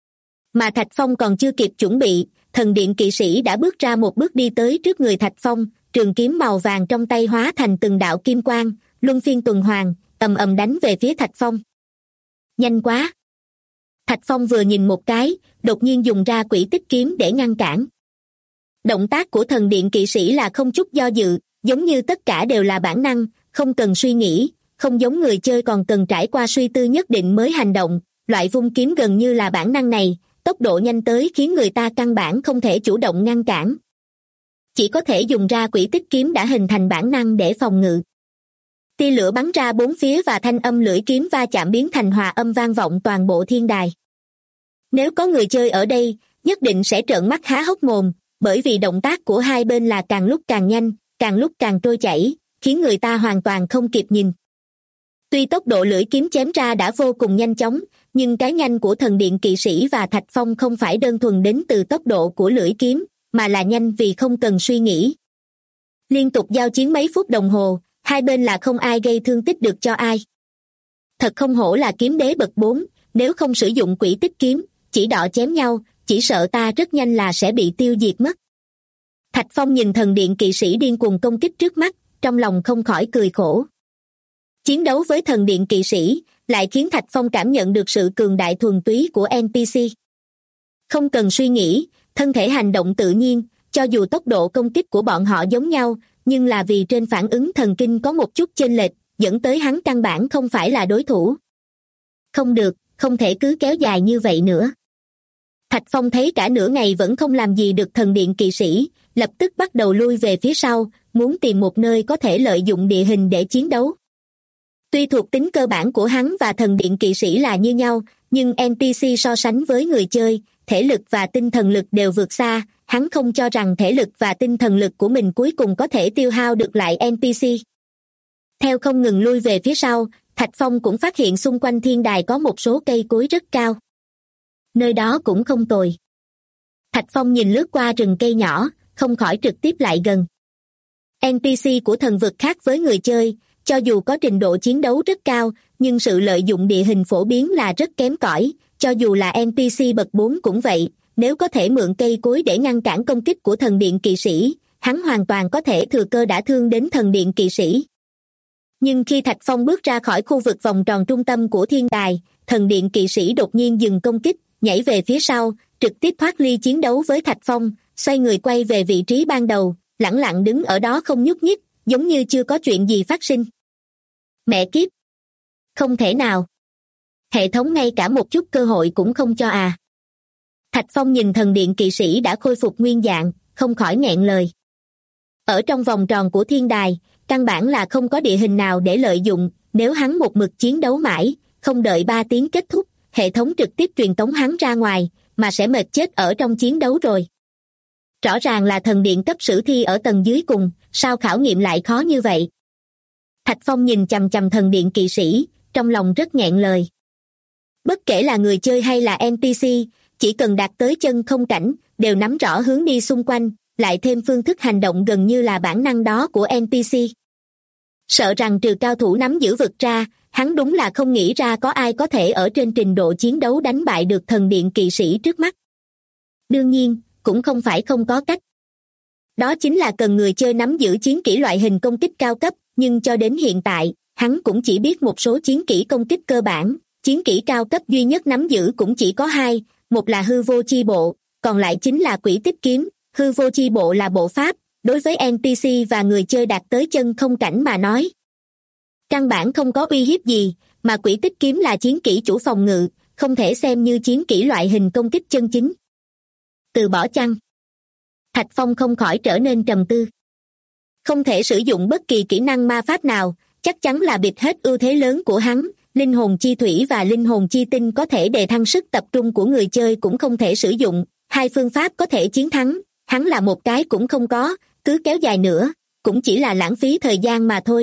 Mà Thạch Phong còn chưa kịp chuẩn bị, thần điện kỵ sĩ đã bước ra một bước đi tới trước người Thạch Phong, trường kiếm màu vàng trong tay hóa thành từng đạo kim quang, luân phiên tuần hoàn, ầm ầm đánh về phía Thạch Phong. Nhanh quá! Thạch Phong vừa nhìn một cái, đột nhiên dùng ra quỷ tích kiếm để ngăn cản. Động tác của thần điện kỵ sĩ là không chút do dự, giống như tất cả đều là bản năng, không cần suy nghĩ, không giống người chơi còn cần trải qua suy tư nhất định mới hành động, loại vung kiếm gần như là bản năng này, tốc độ nhanh tới khiến người ta căn bản không thể chủ động ngăn cản. Chỉ có thể dùng ra quỷ tích kiếm đã hình thành bản năng để phòng ngự. Tia lửa bắn ra bốn phía và thanh âm lưỡi kiếm va chạm biến thành hòa âm vang vọng toàn bộ thiên đài. Nếu có người chơi ở đây, nhất định sẽ trợn mắt há hốc mồm, bởi vì động tác của hai bên là càng lúc càng nhanh, càng lúc càng trôi chảy, khiến người ta hoàn toàn không kịp nhìn. Tuy tốc độ lưỡi kiếm chém ra đã vô cùng nhanh chóng, nhưng cái nhanh của thần điện kỵ sĩ và Thạch Phong không phải đơn thuần đến từ tốc độ của lưỡi kiếm, mà là nhanh vì không cần suy nghĩ. Liên tục giao chiến mấy phút đồng hồ, hai bên là không ai gây thương tích được cho ai. Thật không hổ là kiếm đế bậc 4, nếu không sử dụng quỷ tích kiếm, chỉ đọ chém nhau, chỉ sợ ta rất nhanh là sẽ bị tiêu diệt mất. Thạch Phong nhìn thần điện kỵ sĩ điên cuồng công kích trước mắt, trong lòng không khỏi cười khổ. Chiến đấu với thần điện kỵ sĩ lại khiến Thạch Phong cảm nhận được sự cường đại thuần túy của NPC. Không cần suy nghĩ, thân thể hành động tự nhiên, cho dù tốc độ công kích của bọn họ giống nhau, nhưng là vì trên phản ứng thần kinh có một chút chênh lệch, dẫn tới hắn căn bản không phải là đối thủ. Không được, không thể cứ kéo dài như vậy nữa. Thạch Phong thấy cả nửa ngày vẫn không làm gì được thần điện kỵ sĩ, lập tức bắt đầu lui về phía sau, muốn tìm một nơi có thể lợi dụng địa hình để chiến đấu. Tuy thuộc tính cơ bản của hắn và thần điện kỵ sĩ là như nhau, nhưng NPC so sánh với người chơi, thể lực và tinh thần lực đều vượt xa, hắn không cho rằng thể lực và tinh thần lực của mình cuối cùng có thể tiêu hao được lại NPC. Theo không ngừng lui về phía sau, Thạch Phong cũng phát hiện xung quanh thiên đài có một số cây cối rất cao. Nơi đó cũng không tồi. Thạch Phong nhìn lướt qua rừng cây nhỏ, không khỏi trực tiếp lại gần. NPC của thần vực khác với người chơi, cho dù có trình độ chiến đấu rất cao, nhưng sự lợi dụng địa hình phổ biến là rất kém cỏi, cho dù là NPC bậc 4 cũng vậy, nếu có thể mượn cây cối để ngăn cản công kích của thần điện kỵ sĩ, hắn hoàn toàn có thể thừa cơ đả thương đến thần điện kỵ sĩ. Nhưng khi Thạch Phong bước ra khỏi khu vực vòng tròn trung tâm của thiên đài, thần điện kỵ sĩ đột nhiên dừng công kích, nhảy về phía sau, trực tiếp thoát ly chiến đấu với Thạch Phong, xoay người quay về vị trí ban đầu, lẳng lặng đứng ở đó không nhúc nhích, giống như chưa có chuyện gì phát sinh. Mẹ kiếp! Không thể nào! Hệ thống ngay cả một chút cơ hội cũng không cho à? Thạch Phong nhìn thần điện kỵ sĩ đã khôi phục nguyên dạng, không khỏi nghẹn lời. Ở trong vòng tròn của thiên đài, căn bản là không có địa hình nào để lợi dụng, nếu hắn một mực chiến đấu mãi, không đợi 3 tiếng kết thúc, hệ thống trực tiếp truyền tống hắn ra ngoài, mà sẽ mệt chết ở trong chiến đấu rồi. Rõ ràng là thần điện cấp sử thi ở tầng dưới cùng, sao khảo nghiệm lại khó như vậy? Thạch Phong nhìn chằm chằm thần điện kỵ sĩ, trong lòng rất nghẹn lời. Bất kể là người chơi hay là NPC, chỉ cần đạt tới chân không cảnh, đều nắm rõ hướng đi xung quanh, lại thêm phương thức hành động gần như là bản năng đó của NPC. Sợ rằng trừ cao thủ nắm giữ vực ra, hắn đúng là không nghĩ ra có ai có thể ở trên trình độ chiến đấu đánh bại được thần điện kỵ sĩ trước mắt. Đương nhiên, cũng không phải không có cách. Đó chính là cần người chơi nắm giữ chiến kỹ loại hình công kích cao cấp, nhưng cho đến hiện tại, hắn cũng chỉ biết một số chiến kỹ công kích cơ bản, chiến kỹ cao cấp duy nhất nắm giữ cũng chỉ có 2, một là hư vô chi bộ, còn lại chính là quỷ tích kiếm. Hư vô chi bộ là bộ pháp, đối với NPC và người chơi đạt tới chân không cảnh mà nói, căn bản không có uy hiếp gì, mà quỷ tích kiếm là chiến kỹ chủ phòng ngự, không thể xem như chiến kỹ loại hình công kích chân chính. Từ bỏ chăng? Thạch Phong không khỏi trở nên trầm tư. Không thể sử dụng bất kỳ kỹ năng ma pháp nào, chắc chắn là bịt hết ưu thế lớn của hắn, linh hồn chi thủy và linh hồn chi tinh có thể đề thăng sức tập trung của người chơi cũng không thể sử dụng, 2 phương pháp có thể chiến thắng, hắn là một cái cũng không có, cứ kéo dài nữa, cũng chỉ là lãng phí thời gian mà thôi.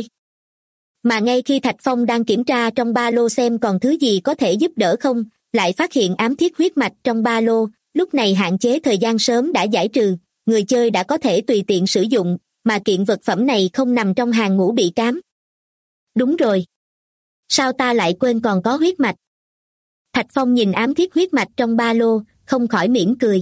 Mà ngay khi Thạch Phong đang kiểm tra trong ba lô xem còn thứ gì có thể giúp đỡ không, lại phát hiện ám thiết huyết mạch trong ba lô, lúc này hạn chế thời gian sớm đã giải trừ, người chơi đã có thể tùy tiện sử dụng, mà kiện vật phẩm này không nằm trong hàng ngũ bị cám. Đúng rồi. Sao ta lại quên còn có huyết mạch? Thạch Phong nhìn ám thiết huyết mạch trong ba lô, không khỏi mỉm cười.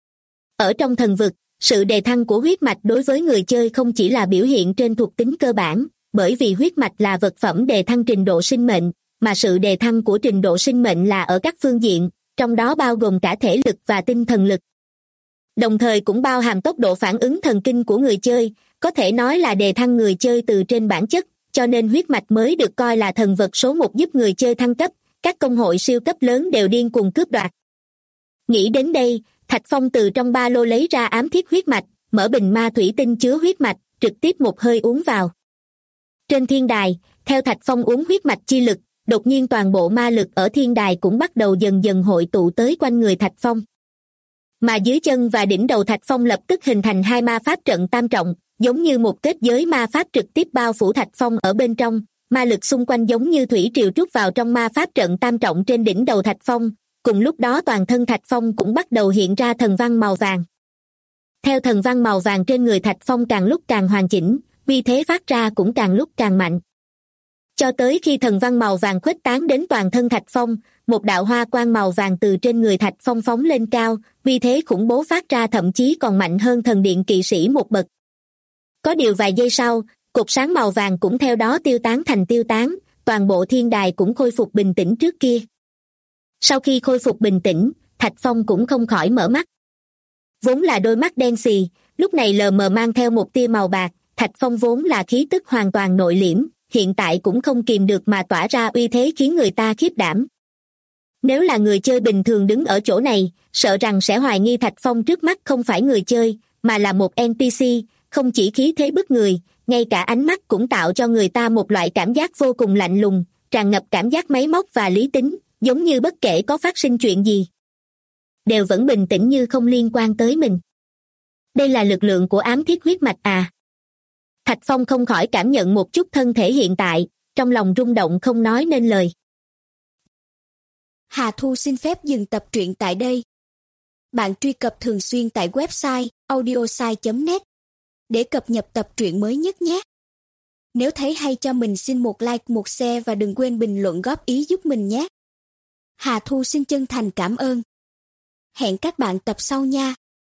Ở trong thần vực, sự đề thăng của huyết mạch đối với người chơi không chỉ là biểu hiện trên thuộc tính cơ bản, bởi vì huyết mạch là vật phẩm đề thăng trình độ sinh mệnh, mà sự đề thăng của trình độ sinh mệnh là ở các phương diện, trong đó bao gồm cả thể lực và tinh thần lực. Đồng thời cũng bao hàm tốc độ phản ứng thần kinh của người chơi, có thể nói là đề thăng người chơi từ trên bản chất, cho nên huyết mạch mới được coi là thần vật số 1 giúp người chơi thăng cấp, các công hội siêu cấp lớn đều điên cuồng cướp đoạt. Nghĩ đến đây, Thạch Phong từ trong ba lô lấy ra ám thiết huyết mạch, mở bình ma thủy tinh chứa huyết mạch, trực tiếp một hơi uống vào. Trên thiên đài, theo Thạch Phong uống huyết mạch chi lực, đột nhiên toàn bộ ma lực ở thiên đài cũng bắt đầu dần dần hội tụ tới quanh người Thạch Phong. Mà dưới chân và đỉnh đầu Thạch Phong lập tức hình thành 2 ma pháp trận tam trọng, giống như một kết giới ma pháp trực tiếp bao phủ Thạch Phong ở bên trong, ma lực xung quanh giống như thủy triều trút vào trong ma pháp trận tam trọng trên đỉnh đầu Thạch Phong. Cùng lúc đó toàn thân Thạch Phong cũng bắt đầu hiện ra thần văn màu vàng. Theo thần văn màu vàng trên người Thạch Phong càng lúc càng hoàn chỉnh, uy thế phát ra cũng càng lúc càng mạnh. Cho tới khi thần văn màu vàng khuếch tán đến toàn thân Thạch Phong, một đạo hoa quang màu vàng từ trên người Thạch Phong phóng lên cao, uy thế khủng bố phát ra thậm chí còn mạnh hơn thần điện kỵ sĩ một bậc. Có điều vài giây sau, cột sáng màu vàng cũng theo đó tiêu tán thành tiêu tán, toàn bộ thiên đài cũng khôi phục bình tĩnh trước kia. Sau khi khôi phục bình tĩnh, Thạch Phong cũng không khỏi mở mắt. Vốn là đôi mắt đen xì, lúc này lờ mờ mang theo một tia màu bạc, Thạch Phong vốn là khí tức hoàn toàn nội liễm, hiện tại cũng không kìm được mà tỏa ra uy thế khiến người ta khiếp đảm. Nếu là người chơi bình thường đứng ở chỗ này, sợ rằng sẽ hoài nghi Thạch Phong trước mắt không phải người chơi, mà là một NPC, không chỉ khí thế bức người, ngay cả ánh mắt cũng tạo cho người ta một loại cảm giác vô cùng lạnh lùng, tràn ngập cảm giác máy móc và lý tính, giống như bất kể có phát sinh chuyện gì, đều vẫn bình tĩnh như không liên quan tới mình. Đây là lực lượng của ám thiết huyết mạch à? Thạch Phong không khỏi cảm nhận một chút thân thể hiện tại, trong lòng rung động không nói nên lời. Hà Thu xin phép dừng tập truyện tại đây. Bạn truy cập thường xuyên tại website audiosai.net để cập nhật tập truyện mới nhất nhé. Nếu thấy hay cho mình xin một like, một share và đừng quên bình luận góp ý giúp mình nhé. Hà Thu xin chân thành cảm ơn. Hẹn các bạn tập sau nha.